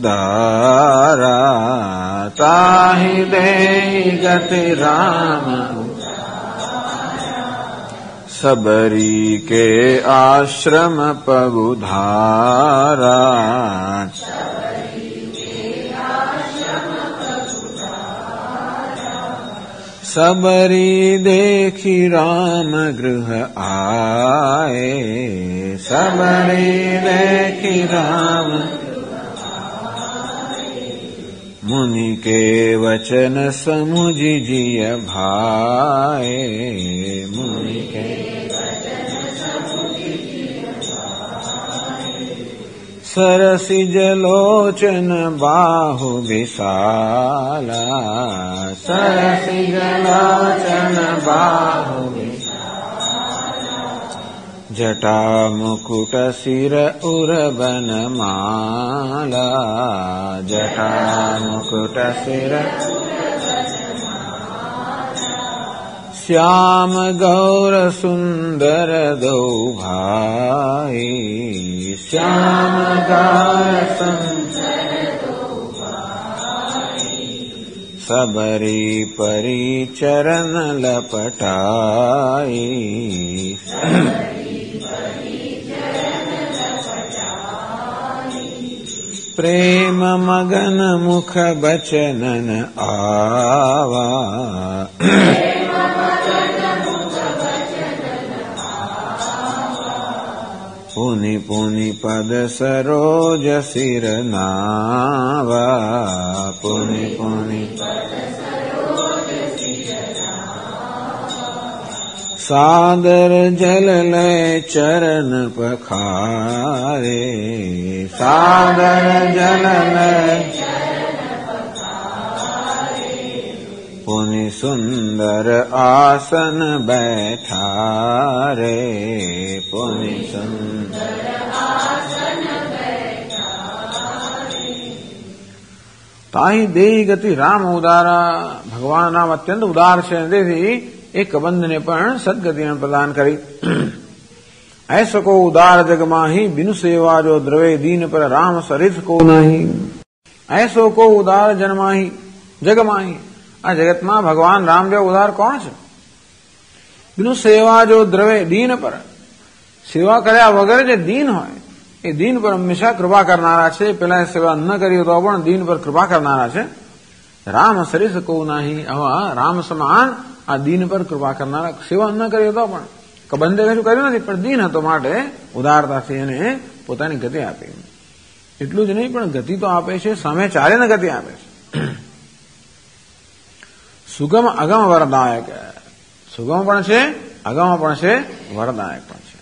ઉદારા. તાહી દે ગતિ રામ सबरी के आश्रम पगुधारा। सबरी देखी राम गृह आए। सबरी देखी राम मुनि के वचन समुझि जिय भाए। मुनि के સરસિજલોચન બાહુ વિશાલા સરસિજલોચન બાહુ જટા મુકુટ શિર ઉરબન માલા જટા મુકુટ શિર શ્યામ ગૌર સુંદર દો ભાઈ શ્યામ ગૌર સુંદર દો ભાઈ સબરી પરી ચરણ લપટાઈ પ્રેમ મગન મુખ બચનન આવા પુનિ પુનિ પદ સરોજ શિર નાવા પુનિ પુનિ સાદર જલ લય ચરણ પખારે સાદર જલ લય પુનિ સુંદર આસન બેઠા રે પુનિ સુંદર આસન બેઠા તાહી દેહી ગતિ રામ ઉદારા ભગવાન નામ અત્યંત ઉદાર છે તેથી એ કબંધને પણ સદગતિને પ્રદાન કરી ऐसो को उदार जग माही बिनु सेवा जो द्रवे दीन पर राम सरित को नहीं ऐसो को उदार जन्माही जग माही आ जगत में भगवान राम जो उदार कौन है बिनु सेवा जो द्रवे दीन पर सेवा कर्या वगर जे दीन होय ए दीन पर हमेशा कृपा करनारा छे पेला सेवा न करी तो पण दीन पर कृपा करनारा छे राम सरित को नहीं आवा राम समान आ दीन पर कृपा करनारा सेवा न करी तो पण કબંધે કશું કર્યું નથી પણ દીન હતો માટે ઉદારતાથી એને પોતાની ગતિ આપી એટલું જ નહીં પણ ગતિ તો આપે છે સામે ચાલીને ગતિ આપે છે સુગમ અગમ વરદાયક સુગમ પણ છે અગમ પણ છે વરદાયક પણ છે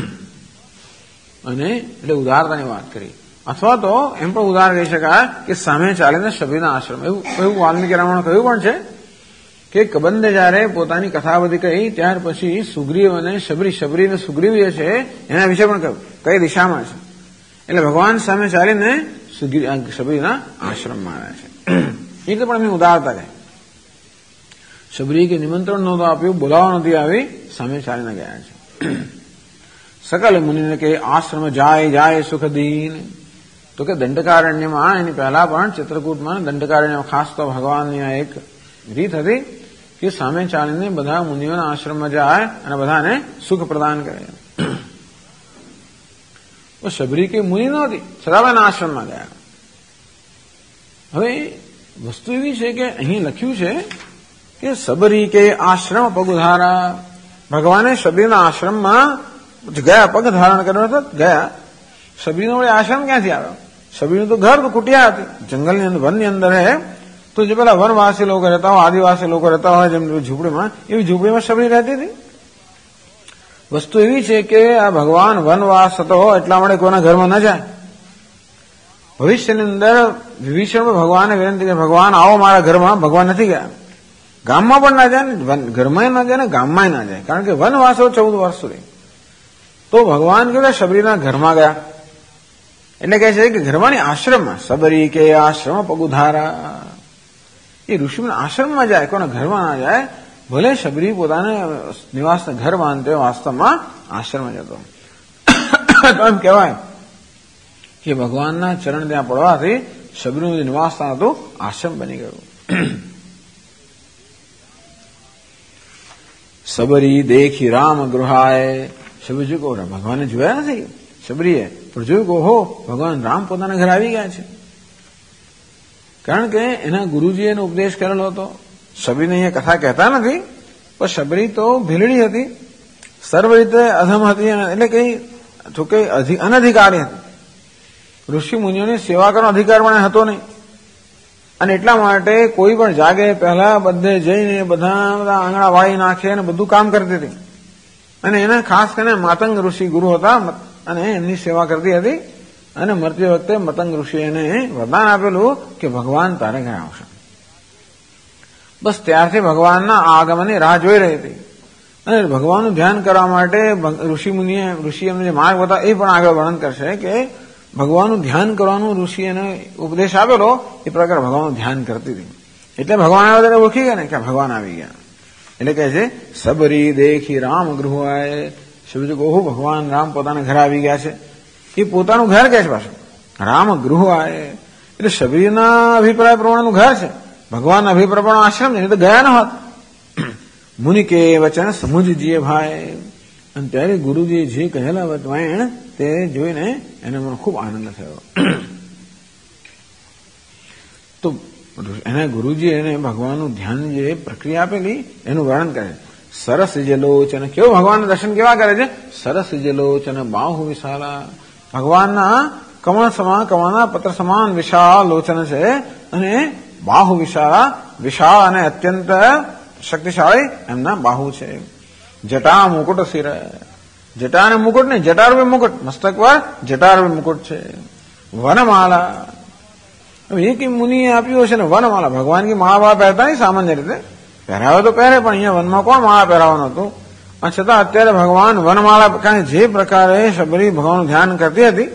અને એટલે ઉદારતાની વાત કરી અથવા તો એમ પણ ઉદાર કહી શકાય કે સામે ચાલીને શબરીના આશ્રમ એવું વાલ્મીકી રામાયણમાં કહ્યું પણ છે કે કબંધે જયારે પોતાની કથા બધી કહી ત્યાર પછી સુગ્રીવ અને શબરી ને સુગ્રીવ જે છે એના વિશે પણ કહ્યું કઈ દિશામાં છે એટલે ભગવાન સામે ચાલીને શબરીના આશ્રમમાં આવ્યા છે એટલે પણ એમની ઉદારતા કહે શબરી કે નિમંત્રણ નહોતું આપ્યું બોલાવા નથી આવી સામે ચાલીને ગયા છે સકલ મુનિને કે આશ્રમ જાય જાય સુખ દીન તો કે દંડકારણ્યમાં એની પહેલા પણ ચિત્રકૂટમાં દંડકારણ્યમાં ખાસ તો ભગવાનની આ એક રીત હતી કે સામે ચાલીને બધા મુનિઓના આશ્રમમાં જાય અને બધાને સુખ પ્રદાન કરે તો શબરી કે મુનિ નહોતી છતાં આશ્રમમાં ગયા હવે વસ્તુ એવી છે કે અહીં લખ્યું છે કે શબરી કે આશ્રમ પગુધારા ભગવાને શબરીના આશ્રમમાં ગયા પગ ધારણ કર્યો હતો ગયા શબરીનો વડે આશ્રમ ક્યાંથી આવ્યો શબરીનું તો ઘર તો કુટિયા હતી જંગલની અંદર વનની અંદર હે તો જે પેલા વનવાસી લોકો રહેતા હોય આદિવાસી લોકો રહેતા હોય જેમ ઝૂંપડીમાં એવી ઝૂંપડીમાં શબરી રહેતી હતી વસ્તુ એવી છે કે આ ભગવાન વનવાસ હતો એટલા માટે કોઈના ઘરમાં ન જાય ભવિષ્યની અંદર વિભીષણ ભગવાને વિનંતી કરી ભગવાન આવો મારા ઘરમાં ભગવાન નથી ગયા ગામમાં પણ ના જાય ને ઘરમાં ના જાય ને ગામમાં ના જાય કારણ કે વનવાસો 14 વર્ષ સુધી તો ભગવાન કેવા શબરીના ઘરમાં ગયા એટલે કહે છે કે ઘરમાંની આશ્રમમાં શબરી કે આશ્રમ પગુધારા એ ઋષિના આશ્રમમાં જાય કોના ઘરમાં ના જાય ભલે શબરી પોતાને નિવાસને ઘર માનતો વાસ્તવમાં આશ્રમમાં જતો તો એમ કહેવાય કે ભગવાનના ચરણ ત્યાં પડવાથી શબરીનું જે નિવાસસ્થાન હતું આશ્રમ બની ગયું શબરી દેખી રામ ગૃહાય શબરીજી કહો ભગવાને જોયા નથી શબરીએ પણ જોયું કહો હો ભગવાન રામ પોતાના ઘરે આવી ગયા છે કારણ કે એના ગુરુજીએ એનો ઉપદેશ કરેલો હતો શબરીને અહીંયા કથા કહેતા નથી પણ શબરી તો ભીલડી હતી સર્વ રીતે અધમ હતી એટલે કઈ અનધિકારી હતી ઋષિ મુનિઓની સેવા કરવાનો અધિકાર પણ હતો નહીં અને એટલા માટે કોઈ પણ જાગે પહેલા બધે જઈને બધા આંગણા વાળી નાખે અને બધું કામ કરતી હતી અને એને ખાસ કરીને માતંગ ઋષિ ગુરુ હતા અને એમની સેવા કરતી હતી અને મરતી વખતે મતંગ ઋષિએ એને વરદાન આપેલું કે ભગવાન તારે ઘરે આવશે. બસ ત્યારથી ભગવાનના આગમનની રાહ જોઈ રહી હતી. અને ભગવાનનું ધ્યાન કરવા માટે ઋષિ એમને જે માર્ગ બતાવે એ પણ આગળ વર્ણન કરશે કે ભગવાનનું ધ્યાન કરવાનું ઋષિ એને ઉપદેશ આપેલો એ પ્રકારે ભગવાનનું ધ્યાન કરતી હતી. એટલે ભગવાન આવ્યા ત્યારે ઓળખી ગયા ને કે ભગવાન આવી ગયા. એટલે કહે છે સબરી દેખી રામ ગૃહ આય. શિવજી કહો ભગવાન રામ પોતાના ઘરે આવી ગયા છે. એ પોતાનું ઘર કહે છે પાછું રામ ગૃહ આય. એટલે શબરીના અભિપ્રાય પ્રમાણેનું ઘર છે. ભગવાનના અભિપ્રાય પ્રમાણે આશ્રમ છે. તો ગયા ન હોત. મુનિ કે વચન સમુજીએ ભાઈ. અને ત્યારે ગુરુજીએ જે કહેલા વતવાયણ તે જોઈને એને મને ખૂબ આનંદ થયો. તો એના ગુરુજી એને ભગવાનનું ધ્યાન જે પ્રક્રિયા આપેલી એનું વર્ણન કરે. સરસ જલોચન કેવું ભગવાનના દર્શન કેવા કરે છે. સરસ જલોચન બાહુ વિશાલા. ભગવાનના કમળના પત્ર સમાન વિશાળ લોચન છે અને બાહુ વિશાળ અને અત્યંત શક્તિશાળી એમના બાહુ છે. જટા મુકુટ શિર. જટા અને મુકુટ ને જટારૂપી મુકુટ મસ્તક પર જટારૂપી મુકુટ છે. વનમાલા. એક મુનિએ આપ્યું હશે ને વનમાલા. ભગવાન કી માળા પહેરતા નહીં સામાન્ય રીતે પહેરાવે તો પહેરે પણ અહીંયા વનમાં કોણ માળા પહેરાવાનું હતું. છતાં અત્યારે ભગવાન વનમાળા કારણ જે પ્રકારે શબરી ભગવાનનું ધ્યાન કરતી હતી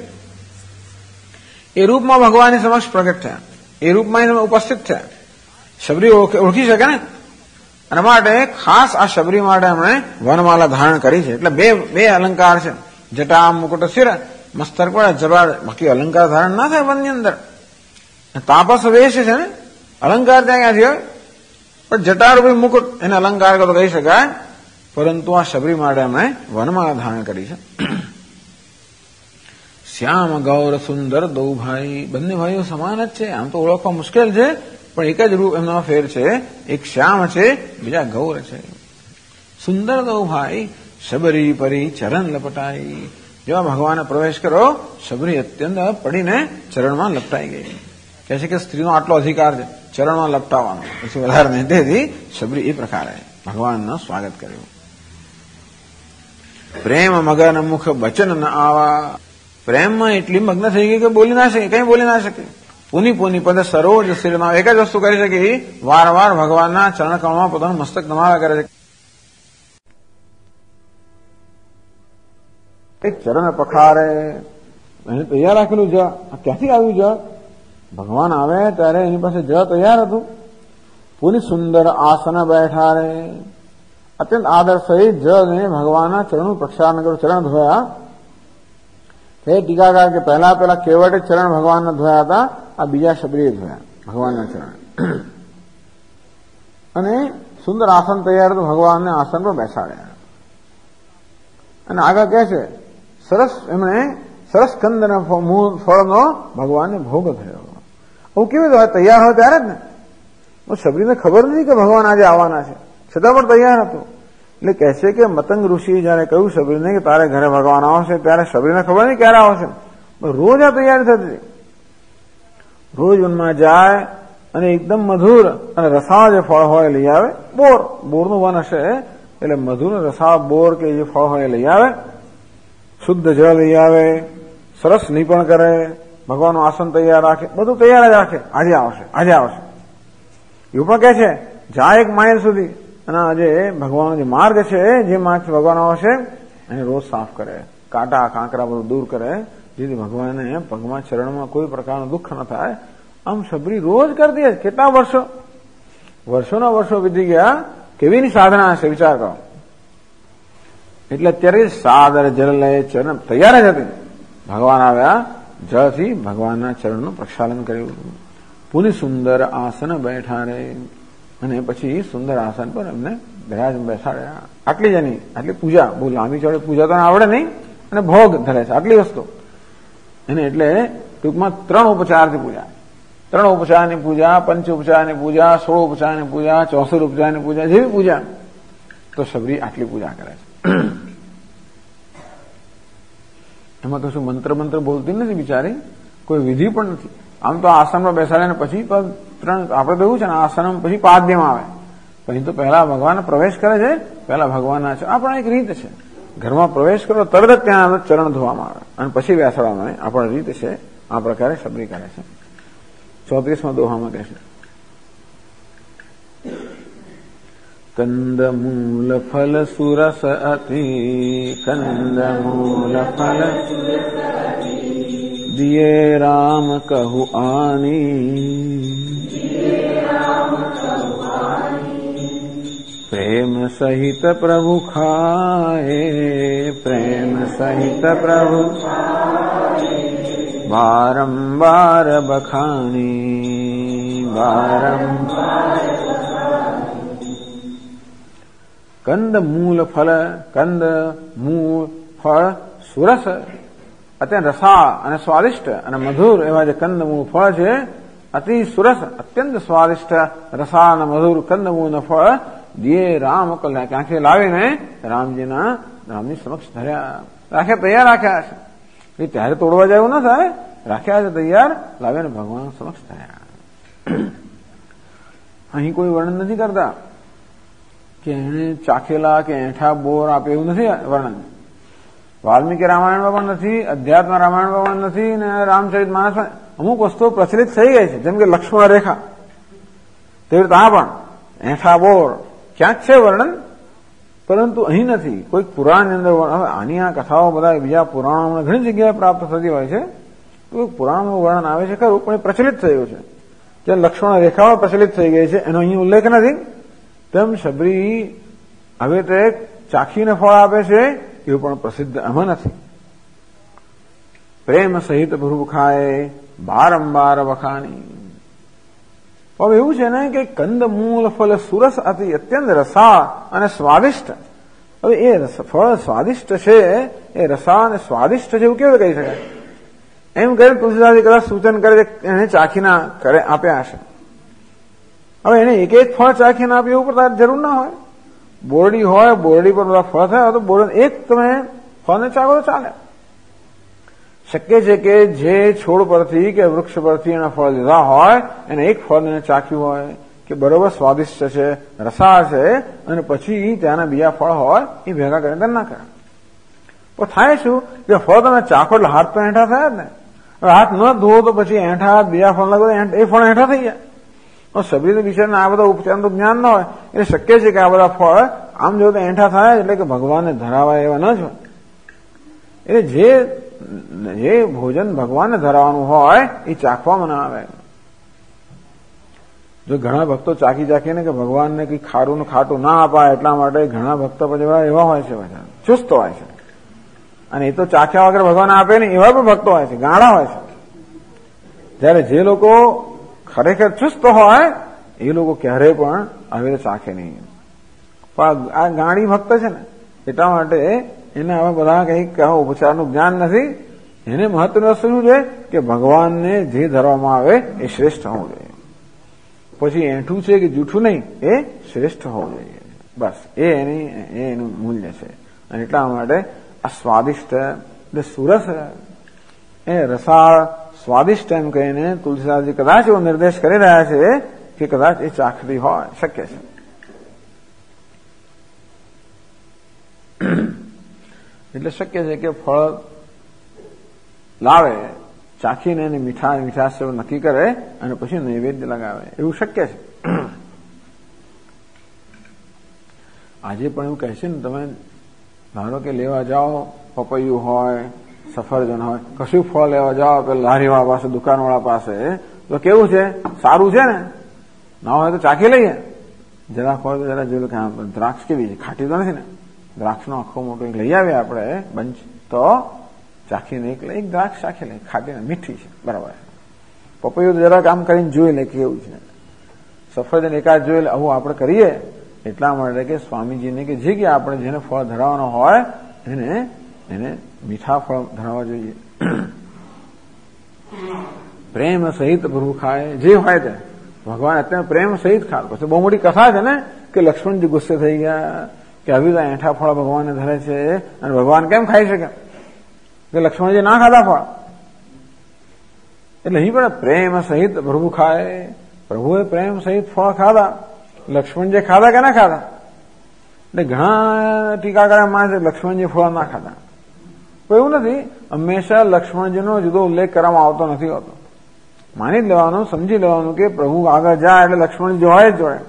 એ રૂપમાં ભગવાનની સમક્ષ પ્રગટ થયા. એ રૂપમાં એને ઉપસ્થિત થયા. શબરી ઓળખી શકે ને અને માટે ખાસ આ શબરી માટે એમણે વનમાલા ધારણ કરી છે. એટલે બે અલંકાર છે. જટા મુકુટ શિર મસ્તક પર જબાર. બાકી અલંકાર ધારણ ના થાય વનની અંદર. તાપસ વેશ છે ને અલંકાર ત્યાં ક્યાંથી હોય પણ જટારૂપી મુકુટ એને અલંકાર તો કહી શકાય. પરંતુ આ શબરી માટે એમણે વનમાળા ધારણ કરી છે. શ્યામ ગૌર સુંદર દો ભાઈ. બંને ભાઈઓ સમાન જ છે. આમ તો ઓળખવા મુશ્કેલ છે પણ એક જ રૂપ એમનો ફેર છે. એક શ્યામ છે બીજા ગૌર છે. સુંદર દો ભાઈ શબરી પરી ચરણ લપટાઈ. જેવા ભગવાને પ્રવેશ કર્યો શબરી અત્યંત પડીને ચરણમાં લપટાઈ ગઈ. કહે છે કે સ્ત્રીનો આટલો અધિકાર છે ચરણમાં લપટાવવાનો પછી વધારે નહીં. તેથી શબરી એ પ્રકારે ભગવાનનું સ્વાગત કર્યું. પ્રેમ મગન મુખ બચન ન આવા. પ્રેમમાં એટલી મગ્ન થઈ ગઈ કે બોલી ના શકે કઈ બોલી ના શકે. પુની પુની પદ સરોજ શિરમાં. એક જ વસ્તુ કરી શકે વારંવાર ભગવાનના ચરણકમળમાં પોતાનું મસ્તક નમાવ્યા કરે છે. એક ચરણ પખારે એને તૈયાર રાખેલું જ. ક્યાંથી આવ્યું જ ભગવાન આવે ત્યારે એની પાસે જ તૈયાર હતું. પુની સુંદર આસન બેઠા રે. અત્યંત આદર સહિત જને ભગવાનના ચરણનું પ્રક્ષાલન કર્યું. ચરણ ધોયા. તે ટીકાકાર કે પહેલા કેવટે ચરણ ભગવાનના ધોયા હતા. આ બીજા શબરીએ ધોયા ભગવાનના ચરણ. અને સુંદર આસન તૈયાર હતું. ભગવાનને આસન પર બેસાડ્યા. અને આગળ કહે છે એમણે સરસ કંદના ફળનો ભગવાનને ભોગ થયો. હું કેવી રીતે તૈયાર હોય ત્યારે જ ને. શબરીને ખબર નથી કે ભગવાન આજે આવવાના છે છતાં પણ તૈયાર હતું. એટલે કહે છે કે મતંગ ઋષિએ જયારે કહ્યું શબરીને કે તારે ઘરે ભગવાન આવશે ત્યારે શબરીને ખબર નહીં ક્યારે આવશે. રોજ આ તૈયારી થતી. રોજ વનમાં જાય અને એકદમ મધુર અને રસાળ જે ફળ હોય લઈ આવે. બોરનું વન હશે એટલે મધુર રસાળ બોર કે જે ફળ હોય લઈ આવે. શુદ્ધ જળ લઈ આવે. સરસ નિપણ કરે. ભગવાનનું આસન તૈયાર રાખે. બધું તૈયાર જ રાખે. આજે આવશે એવું પણ કહે છે. જાય 1 માઇલ સુધી અને આજે ભગવાનનો જે માર્ગ છે જે માર્ગથી ભગવાન આવશે એને રોજ સાફ કરે. કાંટા કાંકરા બધું દૂર કરે જેથી ભગવાનને પગમાં ચરણમાં કોઈ પ્રકારનું દુઃખ ન થાય. આમ શબરી રોજ કરતી હતી. કેટલા વર્ષોના વર્ષો વીતી ગયા. કેવીની સાધના હશે વિચાર કરો. એટલે અત્યારે સાદર જળ લે ચરણ તૈયાર જ હતી. ભગવાન આવ્યા જળથી ભગવાનના ચરણનું પ્રક્ષાલન કર્યું. પુની સુંદર આસન બેઠા રે. અને પછી સુંદર આસન પર એમને બેસાડ્યા. આટલી જ એની આટલી પૂજા. બહુ લાંબી ચોડે પૂજા તો આવડે નહીં અને ભોગ ધરે છે આટલી વસ્તુ એને. એટલે ટૂંકમાં 3 ઉપચારથી પૂજા. 3 ઉપચારની પૂજા, 5 ઉપચારની પૂજા, 16 ઉપચારની પૂજા, 64 ઉપચારની પૂજા જેવી પૂજા. તો શબરી આટલી પૂજા કરે છે. એમાં કશું મંત્ર બોલતી નથી બિચારી. કોઈ વિધિ પણ નથી. આમ તો આસનમાં બેસાડે પછી આપણે તો એવું છે ને આસન પછી પાદ્યમાં આવે. પછી તો પહેલા ભગવાન પ્રવેશ કરે છે. પહેલા ભગવાનના છે. આ પણ એક રીત છે. ઘરમાં પ્રવેશ કરો તરત જ ત્યાં ચરણ ધોવામાં આવે અને પછી બેસાડવામાં આવે. આપણી રીત છે. આ પ્રકારે સબરી કરે છે. 34માં દોહામાં કહે છે, કંદમૂલ ફલ સુરસ અતિ, કંદમૂલ ફલ દિયે રામ કહુ આની, પ્રેમ સહિત પ્રભુ ખાએ, પ્રેમ સહિત પ્રભુ વારંવાર બખાની, વારંવાર. કંદ મૂળ ફળ, કંદ મૂળ ફળ સુરસ, અત્યંત રસા અને સ્વાદિષ્ટ અને મધુર એવા જે કંદ મૂળ ફળ છે, અતિ સુરસ અત્યંત સ્વાદિષ્ટ રસા અને મધુર કંદ મૂળનું ફળ દિયે રામ કલ્યા, ક્યાંથી લાવીને રામની સમક્ષ ધર્યા, રાખ્યા, તૈયાર રાખ્યા છે. એ ત્યારે તોડવા જાય એવું ના થાય, રાખ્યા છે તૈયાર, લાવીને ભગવાન સમક્ષ થયા. અહીં કોઈ વર્ણન નથી કરતા કે એને ચાખેલા કે એઠા બોર આપે, એવું નથી વર્ણન. વાલ્મીકી રામાયણમાં પણ નથી, અધ્યાત્મ રામાયણમાં પણ નથી, ને રામચરિત માનસમાં અમુક વસ્તુઓ પ્રચલિત થઈ ગઈ છે, જેમ કે લક્ષ્મણ રેખા, તેવી રીતે આ પણ એઠા બોર ક્યાંક છે વર્ણન, પરંતુ અહીં નથી. કોઈક પુરાણની અંદર આની આ કથાઓ બધા બીજા પુરાણોમાં ઘણી જગ્યાએ પ્રાપ્ત થતી હોય છે. કોઈક પુરાણનું વર્ણન આવે છે ખરું, પણ એ પ્રચલિત થયું છે. જે લક્ષ્મણ રેખાઓ પ્રચલિત થઈ ગઈ છે એનો અહીં ઉલ્લેખ નથી. તેમ શબરી હવે તે ચાખીને ફળ આપે છે એવું પણ પ્રસિદ્ધ એમાં નથી. પ્રેમ સહિત ભરૂ ખાય, બારંબાર વખાણી. હવે એવું છે ને કે કંદ મૂળ ફળ સુરસ અતિ, અત્યંત રસા અને સ્વાદિષ્ટ. હવે એ ફળ સ્વાદિષ્ટ છે, એ રસા અને સ્વાદિષ્ટ છે એવું કેવું કહી શકાય? એમ કરીને તુલસીદાસજી કદાચ સૂચન કરે છે, એને ચાખીના કરે આપ્યા હશે. હવે એને એક એક ફળ ચાખીને આપ્યું એવું પણ જરૂર ના હોય. બોરડી હોય, બોરડી પર બધા ફળ થાય તો બોરડી એક તમે ફળને ચાખો તો ચાલે. શક્ય છે કે જે છોડ પરથી કે વૃક્ષ પરથી એના ફળ લીધા હોય એને એક ફળને ચાખ્યું હોય કે બરોબર સ્વાદિષ્ટ છે, રસા છે, અને પછી ત્યાંના બીજા ફળ હોય એ ભેગા કરીને ના કરે. પણ થાય શું કે ફળ તમે ચાખો એટલે હાથ તો એઠા થયા જ ને. હવે હાથ ન ધોવો તો પછી એઠા બીજા ફળ લાગો એ ફળ એઠા થઈ જાય. સભ્ય બિચારાને આ બધા ઉપચારનું જ્ઞાન ન હોય એટલે શક્ય છે કે આ બધા ફળ આમ જો તો એઠા થાય એટલે કે ભગવાનને ધરાવાય એવા ન જ હોય. એટલે જે ભોજન ભગવાનને ધરાવવાનું હોય એ ચાખવામાં ના આવે. જો ઘણા ભક્તો ચાખી ચાખીને કે ભગવાનને કઈ ખારું ને ખાટું ના અપાય એટલા માટે ઘણા ભક્તો પછી એવા હોય છે, બધા ચુસ્ત હોય છે, અને એ તો ચાખ્યા વગર ભગવાન આપે ને એવા પણ ભક્તો હોય છે, ગાળા હોય છે. જયારે જે લોકો ખરેખર ચુસ્ત હોય એ લોકો ક્યારેય પણ આવી રીતે ચાખે નહીં. પણ આ ગાડી ભક્ત છે ને એટલા માટે એને આવા બધા કંઈક ઉપચારનું જ્ઞાન નથી. એને મહત્વનું વસ્તુ શું છે કે ભગવાનને જે ધરવામાં આવે એ શ્રેષ્ઠ હોવું જોઈએ. પછી એઠું છે કે જૂઠું નહીં, એ શ્રેષ્ઠ હોવું જોઈએ. બસ એનું મૂલ્ય છે. અને એટલા માટે આ સ્વાદિષ્ટ એટલે સુરસ એ રસાળ સ્વાદિષ્ટ એમ કહીને તુલસીદાસજી કદાચ એવો નિર્દેશ કરી રહ્યા છે કે કદાચ એ ચાખતી હોય, શક્ય છે. એટલે શક્ય છે કે ફળ લાવે, ચાખીને એને મીઠાશ નક્કી કરે અને પછી નૈવેદ્ય લગાવે, એવું શક્ય છે. આજે પણ એવું કહે છે ને, તમે ધારો કે લેવા જાઓ, પપૈયું હોય, સફરજન હોય, કશું ફળ લેવા જાઓ પેલા લારીવાળા પાસે, દુકાનવાળા પાસે, તો કેવું છે, સારું છે ને, ના હોય તો ચાખી લઈએ. જરાક હોય તો જરા જોયું કે દ્રાક્ષ કેવી છે, ખાટી તો નથી ને. દ્રાક્ષનો આખો મોટો એક લઈ આવ્યા આપણે બંચ, તો ચાખીને એક દ્રાક્ષ ચાખી લે, ખાટી ને મીઠી છે, બરાબર. પપૈયું તો જરાક આમ કરીને જોઈ લે કેવું છે. સફરજન એકાદ જોઈ લે, આવું આપણે કરીએ એટલા માટે કે સ્વામીજીને કે જે કે આપણે જેને ફળ ધરાવવાનો હોય એને મીઠા ફળ ધરાવવા જોઈએ. પ્રેમ સહિત પ્રભુ ખાય, જે હોય તે ભગવાન અત્યારે પ્રેમ સહિત ખાય. પછી બહુ મોટી કથા છે ને કે લક્ષ્મણજી ગુસ્સે થઈ ગયા કે આવી તો એઠા ફળ ભગવાનને ધરે છે અને ભગવાન કેમ ખાઈ શકે, કે લક્ષ્મણજી ના ખાધા ફળ. એટલે અહીં પણ પ્રેમ સહિત પ્રભુ ખાય, પ્રભુએ પ્રેમ સહિત ફળ ખાધા, લક્ષ્મણજી ખાધા કે ના ખાધા? એટલે ઘણા ટીકાકારો માને છે લક્ષ્મણજી ફળ ના ખાતા. તો એવું નથી, હંમેશા લક્ષ્મણજીનો જુદો ઉલ્લેખ કરવામાં આવતો નથી હોતો. માની જ લેવાનું, સમજી લેવાનું કે પ્રભુ આગળ જાય એટલે લક્ષ્મણજી જોવાય જ જોઈએ.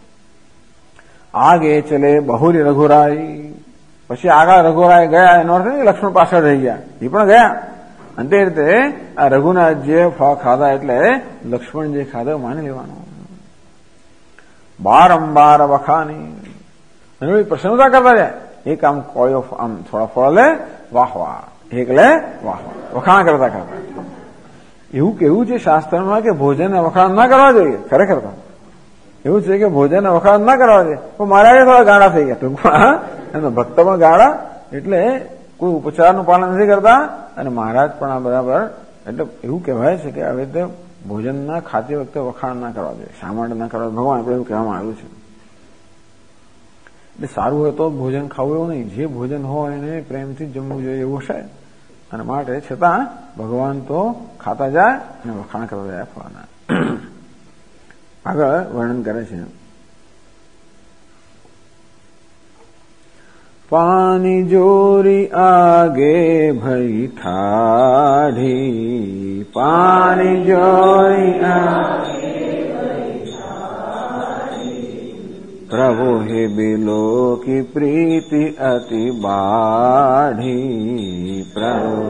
આગે ચલે બહુરી રઘુરાય, પછી આગળ રઘુરાય ગયા, એનો અર્થ નહીં લક્ષ્મણ પાછળ રહી ગયા, એ પણ ગયા. અને તે રીતે આ રઘુનાથજીએ ફળ ખાધા એટલે લક્ષ્મણજી ખાધા માની લેવાનું. બારંબાર વખાની, અને પ્રશંસા કરતા જાય. એક આમ કોળીઓ આમ થોડા ફળ લે, વાહ વાહ, એક લે, વાહ વાહ, વખાણ કરતા કરતા. એવું કેવું છે શાસ્ત્રમાં કે ભોજનને વખાણ ના કરવા જોઈએ. ખરેખર એવું છે કે ભોજનને વખાણ ના કરવા જોઈએ. પણ મહારાજે થોડા ગાળા થઈ ગયા ટૂંકમાં, એમના ભક્ત પણ ગાળા, એટલે કોઈ ઉપચારનું પાલન નથી કરતા, અને મહારાજ પણ આ બરાબર. એટલે એવું કહેવાય છે કે આવી રીતે ભોજનના ખાતી વખતે વખાણ ના કરવા જોઈએ, શા માટે ના કરવા, ભગવાન આપણે એવું કહેવામાં આવ્યું છે. એટલે સારું હોય તો ભોજન ખાવું એવું નહીં, જે ભોજન હોય એને પ્રેમથી જમવું જોઈએ એવું હશે. અને માટે છતાં ભગવાન તો ખાતા જાય અને વખાણ કરતા જાય ફળના. આગળ વર્ણન કરે છે. પાણી જોરી આગે ભઈ ઠાઢી, પાણી જોરી આગે પ્રભુ હે બિલો કી પ્રીતિ અતિ બાઢી, પ્રભુ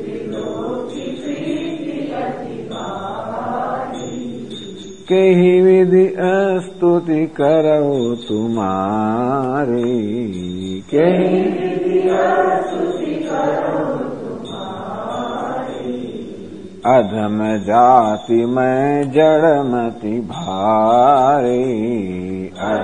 કેહી વિધિ સ્તુતિ કરો તુમારી, કેહી અધમ જાતિ મેં જળમતી ભારી,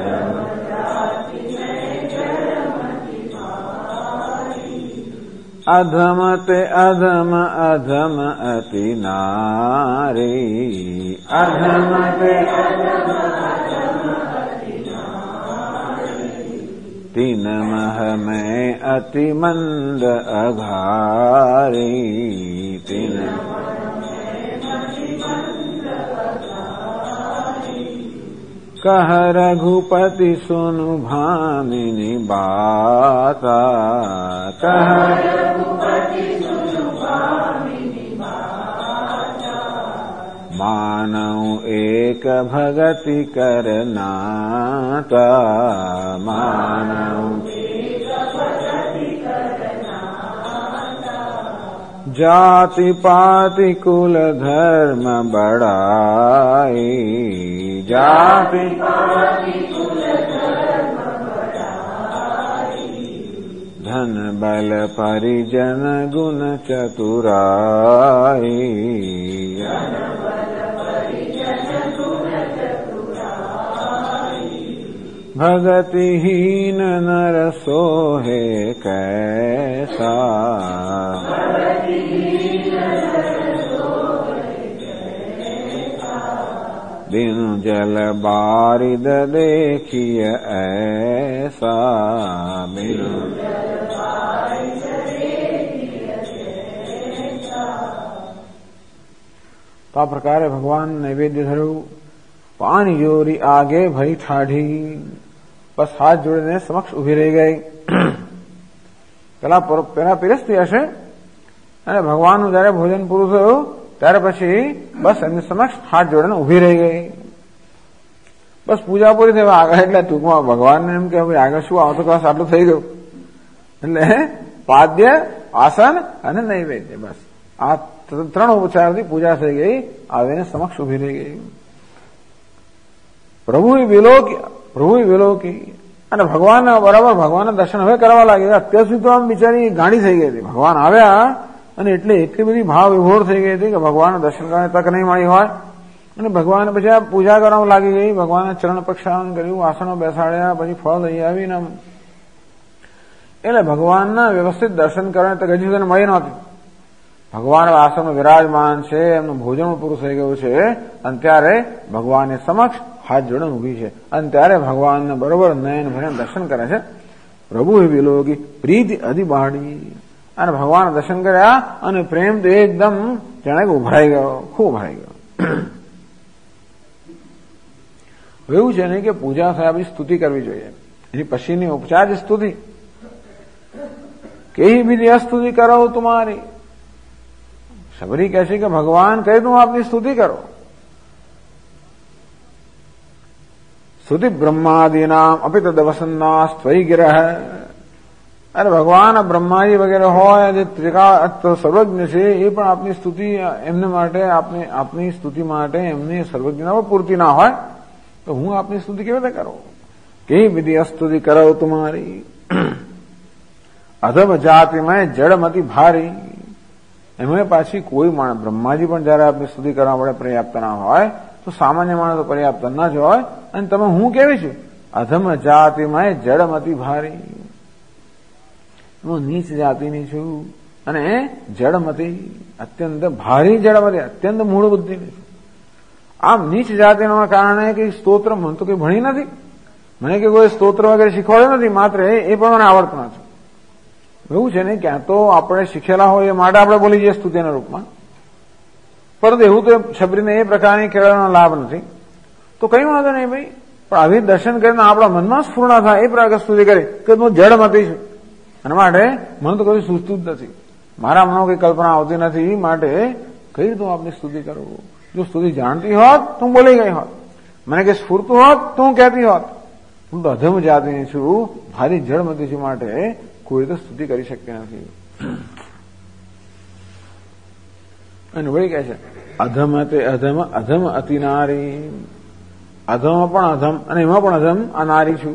અધમ તે અધમ અધમ અતિ નારી, અધમ તે તીન મહ મેં અતિ મંદ અઘારી, તીન कह रघुपति सुनु भामिनी बाता, कह रघुपति सुनु भामिनी बाता, मानव एक भगति करनाता, मानव एक भगति करनाता, जाति पाति कुल धर्म बढ़ाई, जाति पाति कुल धर्म बढ़ाई, धन बल परिजन गुण चतुराई, धन बल परिजन गुण चतुराई, भगतिहीन नर सोहे कैसा, बिनु जल बारिद देखिए ऐसा, बिनु जल बारिद देखिए ऐसा. तो आ प्रकारे भगवान नैवेद्य धर्યું, પાણી જોરી આગે ભઈ ઠાઢી, બસ હાથ જોડીને સમક્ષ ઉભી રહી ગઈ. પેલા પીરસતી હશે, અને ભગવાનનું જયારે ભોજન પૂરું થયું ત્યારે પછી બસ એમની સમક્ષ હાથ જોડીને ઉભી રહી ગઈ. બસ પૂજા પૂરી થઈ. આગળ એટલે ટૂંકમાં ભગવાનને એમ કે આગળ શું આવતો ક્લાસ આટલું થઈ ગયું, એટલે પાદ્ય, આસન અને નૈવેદ્ય, બસ આ ત્રણ ઉપચારથી પૂજા થઈ ગઈ. આવીને સમક્ષ ઉભી રહી ગઈ. પ્રભુ વિલોકી, અને ભગવાન બરાબર ભગવાનના દર્શન હવે કરવા લાગી. અત્યાર સુધી તો આમ બિચારી ગાંડી થઈ ગઈ હતી. ભગવાન આવ્યા અને એટલી બધી ભાવ વિભોર થઈ ગઈ હતી કે ભગવાનના દર્શન કરવાની તક નહીં મળી હોય. અને ભગવાન પછી આ પૂજા કરવામાં લાગી ગઈ. ભગવાનના ચરણ પ્રક્ષાલન કર્યું, આસનો બેસાડ્યા, પછી ફળ લઈ આવીને એટલે ભગવાનના વ્યવસ્થિત દર્શન કરવાની તક હજી સુધી મળી નહોતી. ભગવાન આશ્રમમાં વિરાજમાન છે, એમનું ભોજન પૂરું થઈ ગયું છે, અને ત્યારે ભગવાનની સમક્ષ હાથ જોડીને ઉભી છે. અને ત્યારે ભગવાનને બરોબર નયન ભરીને દર્શન કરે છે. પ્રભુ વિલોકી પ્રીતિ અધિ બાળી, અને ભગવાન દર્શન કર્યા અને પ્રેમ તો એકદમ જાણે કે ઉભરાઈ ગયો, ખૂબ ઉભરાઈ ગયો. એવું છે ને કે પૂજા થયા પછી સ્તુતિ કરવી જોઈએ. એની પછીની ઉપચાર જ સ્તુતિ. કેહી વિધિ અસ્તુતિ કરો તુમારી. શબરી કહે છે કે ભગવાન કહે તું આપની સ્તુતિ કરો. સ્તુતિ બ્રહ્માદિનામ અપિ તદ વસન્ના સ્ત્વયી ગિરહ. અરે ભગવાન બ્રહ્માજી વગેરે હોય જે સર્વજ્ઞ છે એ પણ આપની સ્તુતિ એમને માટે આપની સ્તુતિ માટે એમની સર્વજ્ઞતા પણ પૂરતી ના હોય તો હું આપની સ્તુતિ કેવી રીતે કરું. કેવી વિધિ અસ્તુતિ કરો તુમારી. અધમ જાતિમાં જડમતી ભારી. એમાં પાછી કોઈ માણસ બ્રહ્માજી પણ જયારે આપની સ્તુતિ કરવા માટે પર્યાપ્ત ના હોય તો સામાન્ય માણસ તો પર્યાપ્ત ના જ હોય. અને તમે હું કેવી છું અધમ જાતિમાં જડમતી ભારી. હું નીચ જાતિની છું અને જડમતી અત્યંત ભારી જડમતી અત્યંત મૂળ બુદ્ધિની છું. આમ નીચ જાતિના કારણે કે સ્તોત્ર મને તો કઈ ભણી નથી, મને કે કોઈ સ્તોત્ર વગેરે શીખવાડ્યું નથી, માત્ર એ પણ મને આવડતું નથી. એવું છે ને ક્યાં તો આપણે શીખેલા હોય એ માટે આપણે બોલી જઈએ સ્તુતિના રૂપમાં, પરંતુ એવું તો શબરીને એ પ્રકારની કેળવવાનો લાભ નથી. તો કઈ વાંધો નહીં ભાઈ, પણ આવી દર્શન કરીને આપણા મનમાં સ્ફૂર્ણ થાય એ પ્રકાર સ્તુતિ કરી કે હું જડમતી છું અને માટે મને તો કઈ સૂચતું જ નથી, મારા મનમાં કઈ કલ્પના આવતી નથી, માટે કઈ રીતે આપની સ્તુતિ કરું. જો સ્તુતિ જાણતી હોત તો હું બોલી ગઈ હોત, મને કઈ સ્ફૂરતું હોત તો હું કહેતી હોત. હું તો અધમ જાતિની છું, ભારી જડમતી છું, માટે કોઈ તો સ્તુતિ કરી શકતી નથી. અને વળી કહે છે અધમ તે અધમ અધમ અતિ નારી. અધમ પણ અધમ અને એમાં પણ અધમ આ નારી છું.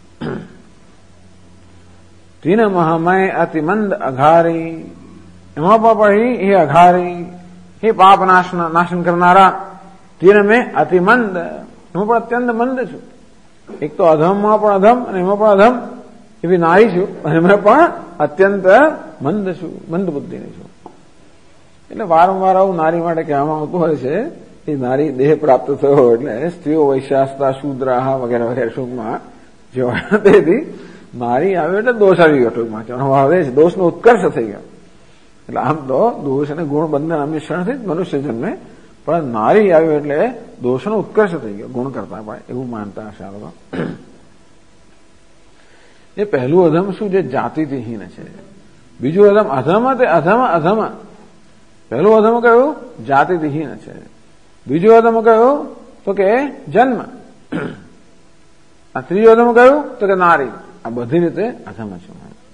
તીન મહામય અતિ મંદ અઘારી. એમાં પણ પડી એ અઘારી, એ પાપ નાશન કરનારા. તીન મેં અતિ મંદ, એમાં પણ અત્યંત મંદ છું. એક તો અધમમાં પણ અધમ અને એમાં પણ અધમ એવી નારી છું અને એમાં પણ અત્યંત મંદ છું, મંદ બુદ્ધિની છું. એટલે વારંવાર આવું નારી માટે કહેવામાં આવતું હોય છે. એ નારી દેહ પ્રાપ્ત થયો એટલે સ્ત્રીઓ વૈશ્યાસ્તા શૂદ્રાહ વગેરે વગેરે ટૂંકમાં જે હોય તેથી નારી આવ્યો એટલે દોષ આવી ગયો. ટૂંકમાં કહેવામાં આવે છે દોષનો ઉત્કર્ષ થઈ ગયો. એટલે આમ તો દોષ અને ગુણ બંને મિશ્રણથી જ મનુષ્ય જન્મે, પણ નારી આવ્યો એટલે દોષનો ઉત્કર્ષ થઈ ગયો ગુણ કરતા પણ, એવું માનતા હશે આ લોકો. એ પહેલું અધમ શું જે જાતિથી હીન છે. બીજું અધમ અધમ તે અધમ અધમ. પહેલું અધમ કયું જાતિથી હીન છે. બીજું અધમ કયું તો કે જન્મ. આ ત્રીજું અધમ કયું તો કે નારી. આ બધી રીતે અધમ છે.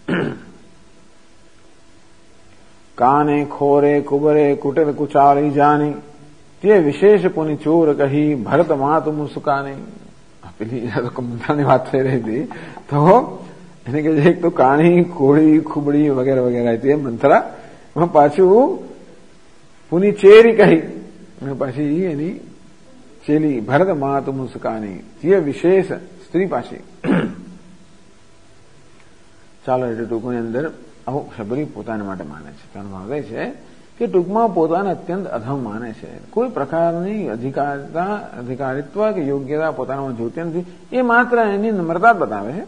કાને ખોરે કુબરે કુટેર કુચાળી જાની તે વિશેષ પુની ચોર કહી ભરત માત મુસ્કાની. પેલી મંત્રાની વાત થઈ રહી હતી તો એને કે એક તો કાણી કોળી ખુબડી વગેરે વગેરે હતી મંત્રા, એમાં પાછું પુની ચેરી કહી અને પછી એની ચેલી ભરત માત મુસ્કાની તે વિશેષ સ્ત્રી પાછી. ચાલો એટલે ટૂંકની અંદર આવું શબરી પોતાના માટે માને છે. તેનો ભાવ એ છે કે ટૂંકમાં પોતાને અત્યંત અધમ માને છે. કોઈ પ્રકારની અધિકારિત્વ કે યોગ્યતા પોતાનામાં જોતી નથી. એ માત્ર એની નમ્રતા બતાવે છે.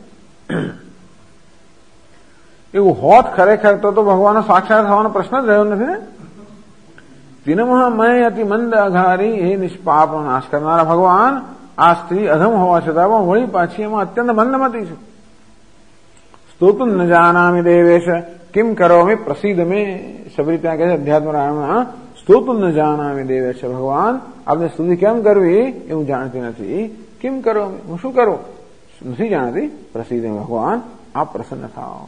એવું હોત ખરેખર તો ભગવાનનો સાક્ષાત થવાનો પ્રશ્ન જ રહ્યો નથી ને. તિનમહ મય અતિ મંદ અઘારી. હે નિષ્પાપ નાશ કરનારા ભગવાન, આ સ્ત્રી અધમ હોવા છતાં પણ વળી પાછી એમાં અત્યંત મંદમતી છું. સ્તોતું ન જાનામિ દેવેશ કિમ કરોમિ પ્રસિદ્ધ મેં. શબરી ત્યાં કહે છે અધ્યાત્મ રાયણમાં સ્તોતું ન જાનામિ દેવેશ. ભગવાન આપને સ્તુતિ કેમ કરવી એ હું જાણતી નથી. કિમ કરોમિ, હું શું કરું નથી જાણતી. પ્રસિદ્ધ ભગવાન આપ પ્રસન્ન થાઓ.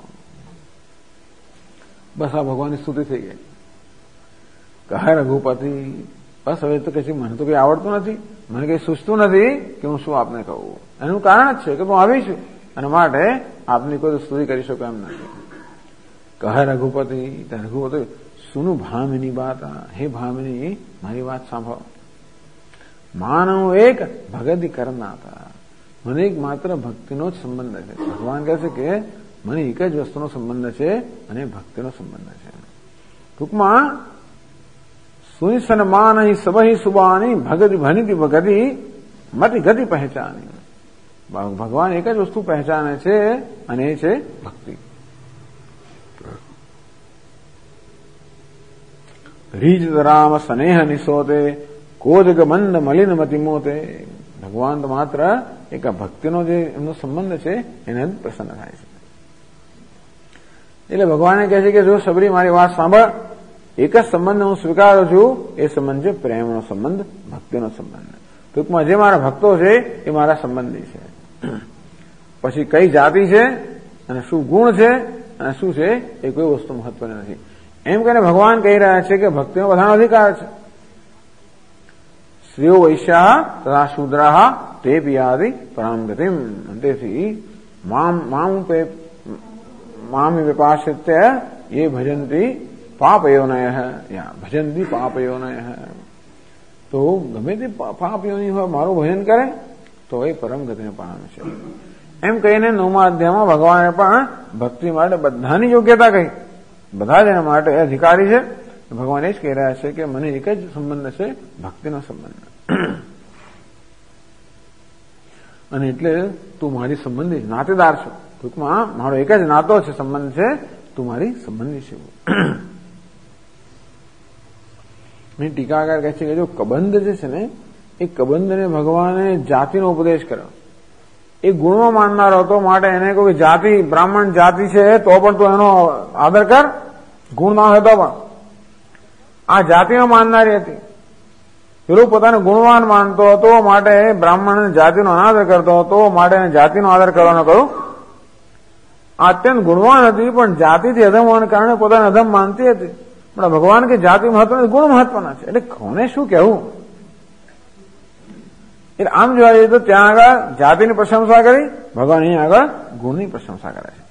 બસ આ ભગવાનની સ્તુતિ થઈ ગઈ. કહે રઘુપતિ બસ હવે તો કઈ મને તો કઈ આવડતું નથી, મને કઈ સૂચતું નથી કે હું શું આપને કહું. એનું કારણ જ છે કે હું આવી છું અને માટે આપની કોઈ સ્તુતિ કરી શકો એમ નથી. કહે રઘુપતિ, રઘુપતિ સુનું ભામિની વાત. હે ભામિની મારી વાત સાંભળો. માનવ એક ભગતિ કરનાતા. મને એક માત્ર ભક્તિનો જ સંબંધ છે. ભગવાન કહે છે કે મને એક જ વસ્તુનો સંબંધ છે અને ભક્તિનો સંબંધ છે. ટૂંકમાં સુનિસન્માન સબહી સુબાની ભગતિ ભનિતિ ભગતિ મતિ ગતિ પહેચાની. ભગવાન એક જ વસ્તુ પહેચાને છે અને એ છે ભક્તિ. રીજ રામ સ્નેહ નિશોતે કોદગ મંદ મલિન મતિ મોતે. ભગવાન તો માત્ર એક ભક્તિનો જે એમનો સંબંધ છે એને જ પ્રસન્ન થાય છે. એટલે ભગવાને કહે છે કે જો સબરી મારી વાત સાંભળ, એક જ સંબંધ હું સ્વીકારું છું, એ સંબંધ છે પ્રેમનો સંબંધ, ભક્તિનો સંબંધ. ટૂંકમાં જે મારા ભક્તો છે એ મારા સંબંધી છે. પછી કઈ જાતિ છે અને શું ગુણ છે અને શું છે એ કોઈ વસ્તુ મહત્વની નથી. એમ કહીને ભગવાન કહી રહ્યા છે કે ભક્તિનો બધાનો અધિકાર છે. સ્ત્રીઓ વૈશ્યા તથા શૂદ્રા તે પિયાદિ પરામ ગતિમ. તેથી મામ વિપાશ્રિત્ય ये भजन्ति पापयोनयः या भजन्ति पापयोनयः. તો ગમે તે પાપયોની હોય મારું ભજન કરે તો એ પરમ ગતિને પામે છે. એમ કહીને 9મા અધ્યાયમાં ભગવાને પણ ભક્તિ માટે બધાની યોગ્યતા કહી, બધા જ એના માટે અધિકારી છે. ભગવાન એ જ કહી રહ્યા છે કે મને એક જ સંબંધ છે, ભક્તિનો સંબંધ. અને એટલે તું મારી સંબંધી નાતેદાર છો. ટૂંકમાં મારો એક જ નાતો છે, સંબંધ છે, તું મારી સંબંધી છે. ટીકાકાર કહે છે કે જો કબંધ જે છે ને એ કબંધને ભગવાને જાતિનો ઉપદેશ કર્યો. એ ગુણમાં માનનારો હતો માટે એને કોઈ જાતિ બ્રાહ્મણ જાતિ છે તો પણ તું એનો આદર કર, ગુણ ના હોય તો પણ. આ જાતિમાં માનનારી હતી. પેલો પોતાને ગુણવાન માનતો હતો માટે બ્રાહ્મણ જાતિનો અનાદર કરતો હતો માટે એને જાતિનો આદર કરવાનો કહ્યું. આ અત્યંત ગુણવાન હતી પણ જાતિથી અધમ હોવાને કારણે પોતાને અધમ માનતી હતી. પણ ભગવાન કે જાતિ મહત્વ નથી, ગુણ મહત્વના છે. એટલે કોને શું કહેવું? એટલે આમ જોવા જઈએ તો ત્યાં આગળ જાતિની પ્રશંસા કરી, ભગવાન અહીં આગળ ગુણની પ્રશંસા કરે છે.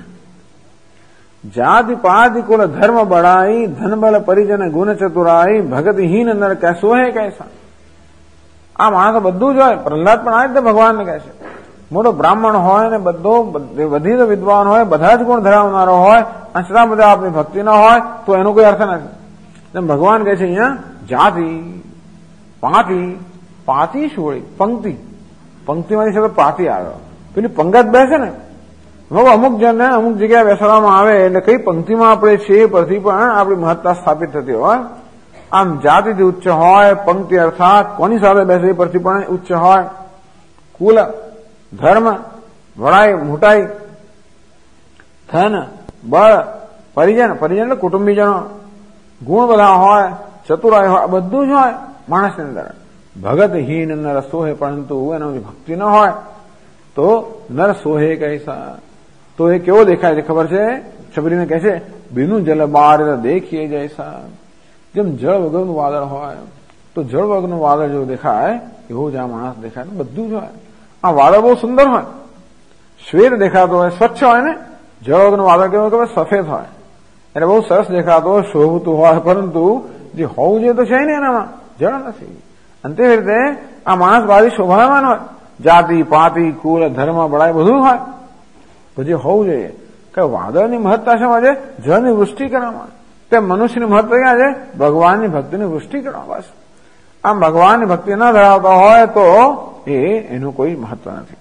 જાતિ પાતિ કુલ ધર્મ બળાઈ, ધન બલ પરિજન ગુણ ચતુરાઈ, ભગતહીન નર કૈસો હે કૈસા. આ માણસ બધું જ હોય. પ્રહલાદ પણ આ રીતે ભગવાનને કહે છે. મોટો બ્રાહ્મણ હોય ને બધી તો વિદ્વાન હોય, બધા જ ગુણ ધરાવનારો હોય અને છતાં બધા આપણી ભક્તિ ન હોય તો એનો કોઈ અર્થ નથી. ભગવાન કહે છે અહીંયા જાતિ પાતિ. પાતી શું વળી? પંક્તિ. પંક્તિમાંથી શબ્દ પાતી આવ્યો. પેલી પંગત બેસે ને, અમુક જણને અમુક જગ્યાએ બેસાડવામાં આવે એટલે કઈ પંક્તિમાં આપણે છીએ પરથી પણ આપણી મહત્તા સ્થાપિત થતી હોય. આમ જાતિથી ઉચ્ચ હોય, પંક્તિ અર્થાત કોની સાથે બેસે એ પરથી પણ ઉચ્ચ હોય. કુલ ધર્મ વડાઈ મોટાઈ, ધન બળ પરિજન, પરિજન એટલે કુટુંબીજનો, ગુણ બધા હોય, ચતુરાઈ હોય, બધું જ હોય માણસની અંદર. ભગતહીન નર સોહે, પરંતુ એનો ભક્તિ ન હોય તો નર સોહે કૈસા. તો એ કેવો દેખાય છે ખબર છે? શબરીને કહે છે બીનું જલ બાર દેખીએ જૈસા. જેમ જળ વગરનું વાદળ હોય તો જળ વગરનું વાદળ જેવું દેખાય એવું જ આ માણસ દેખાય. બધું જ હોય. આ વાદળ બહુ સુંદર હોય, શ્વેત દેખાતો હોય, સ્વચ્છ હોય ને. જળ વગરનું વાદળ કેવું ખબર? સફેદ હોય. એટલે બહુ સરસ દેખાતો હોય, શોભતું હોય, પરંતુ જે હોવું જોઈએ તો છે ને એનામાં જળ નથી. અને તે રીતે આ માણસ બારી શોભાયમાન હોય. જાતિ પાતિ કુલ ધર્મ બળાઈ બધું હોય. પછી હોવું જોઈએ કે વાદળની મહત્તા શેમાં છે? જળની વૃષ્ટિ કરવામાં. તે મનુષ્યની મહત્વ ક્યાં છે? ભગવાનની ભક્તિની વૃષ્ટિ કરવા. બસ. આમ ભગવાનની ભક્તિ ન ધરાવતા હોય તો એનું કોઈ મહત્વ નથી.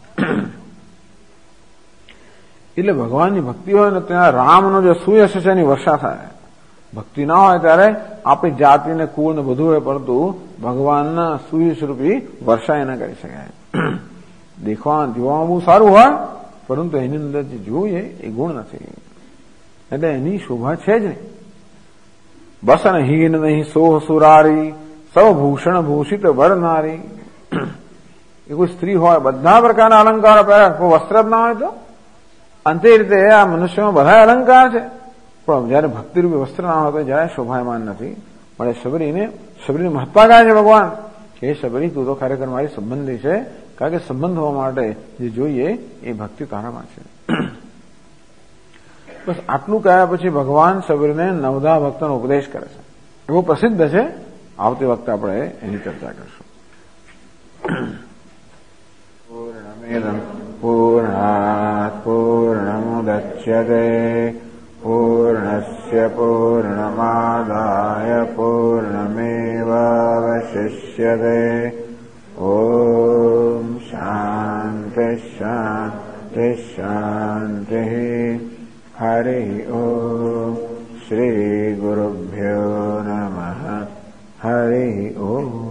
એટલે ભગવાનની ભક્તિ હોય ને ત્યાં રામનો જે સુયશ છે એની વર્ષા થાય. ભક્તિ ના હોય ત્યારે આપણી જાતિને કુળ ને બધું હોય, પરંતુ ભગવાનના સુયશ રૂપી વર્ષા એને કરી શકાય. જોવામાં બહુ સારું હોય પરંતુ એની અંદર જે જોઈએ એ ગુણ નથી, એટલે એની શોભા છે જ નહીં. બસન હીન નહીં સોહ સુરારી, સૌ ભૂષણ ભૂષિત વરનારી. એ કોઈ સ્ત્રી હોય, બધા પ્રકારના અલંકારો પહેરે, કોઈ વસ્ત્ર જ ના હોય તો. અંતે રીતે આ મનુષ્યમાં બધા અલંકાર છે, પણ જયારે ભક્તિરૂપી વસ્ત્ર ના હોય તો જરાય શોભાયમાન નથી. પણ શબરીની મહત્વાકાંક્ષ છે ભગવાન કે શબરી તું તો ખરેખર મારી સંબંધી છે, કારણ કે સંબંધ હોવા માટે જે જોઈએ એ ભક્તિ તારામાં છે. બસ આટલું કહ્યા પછી ભગવાન શબરીને નવધા ભક્તનો ઉપદેશ કરે છે. એવો પ્રસિદ્ધ છે. આવતી વખતે આપણે એની ચર્ચા કરશું. પૂર્ણમેદં પૂર્ણાત પૂર્ણમુદચ્યતે પૂર્ણસ્ય પૂર્ણમાદાય પૂર્ણમેવાવશિષ્યતે. ઓમ શાંતિ શાંતિ શાંતિ. હરિ ઓમ. શ્રી ગુરુભ્યો નમઃ. હરિ ઓમ.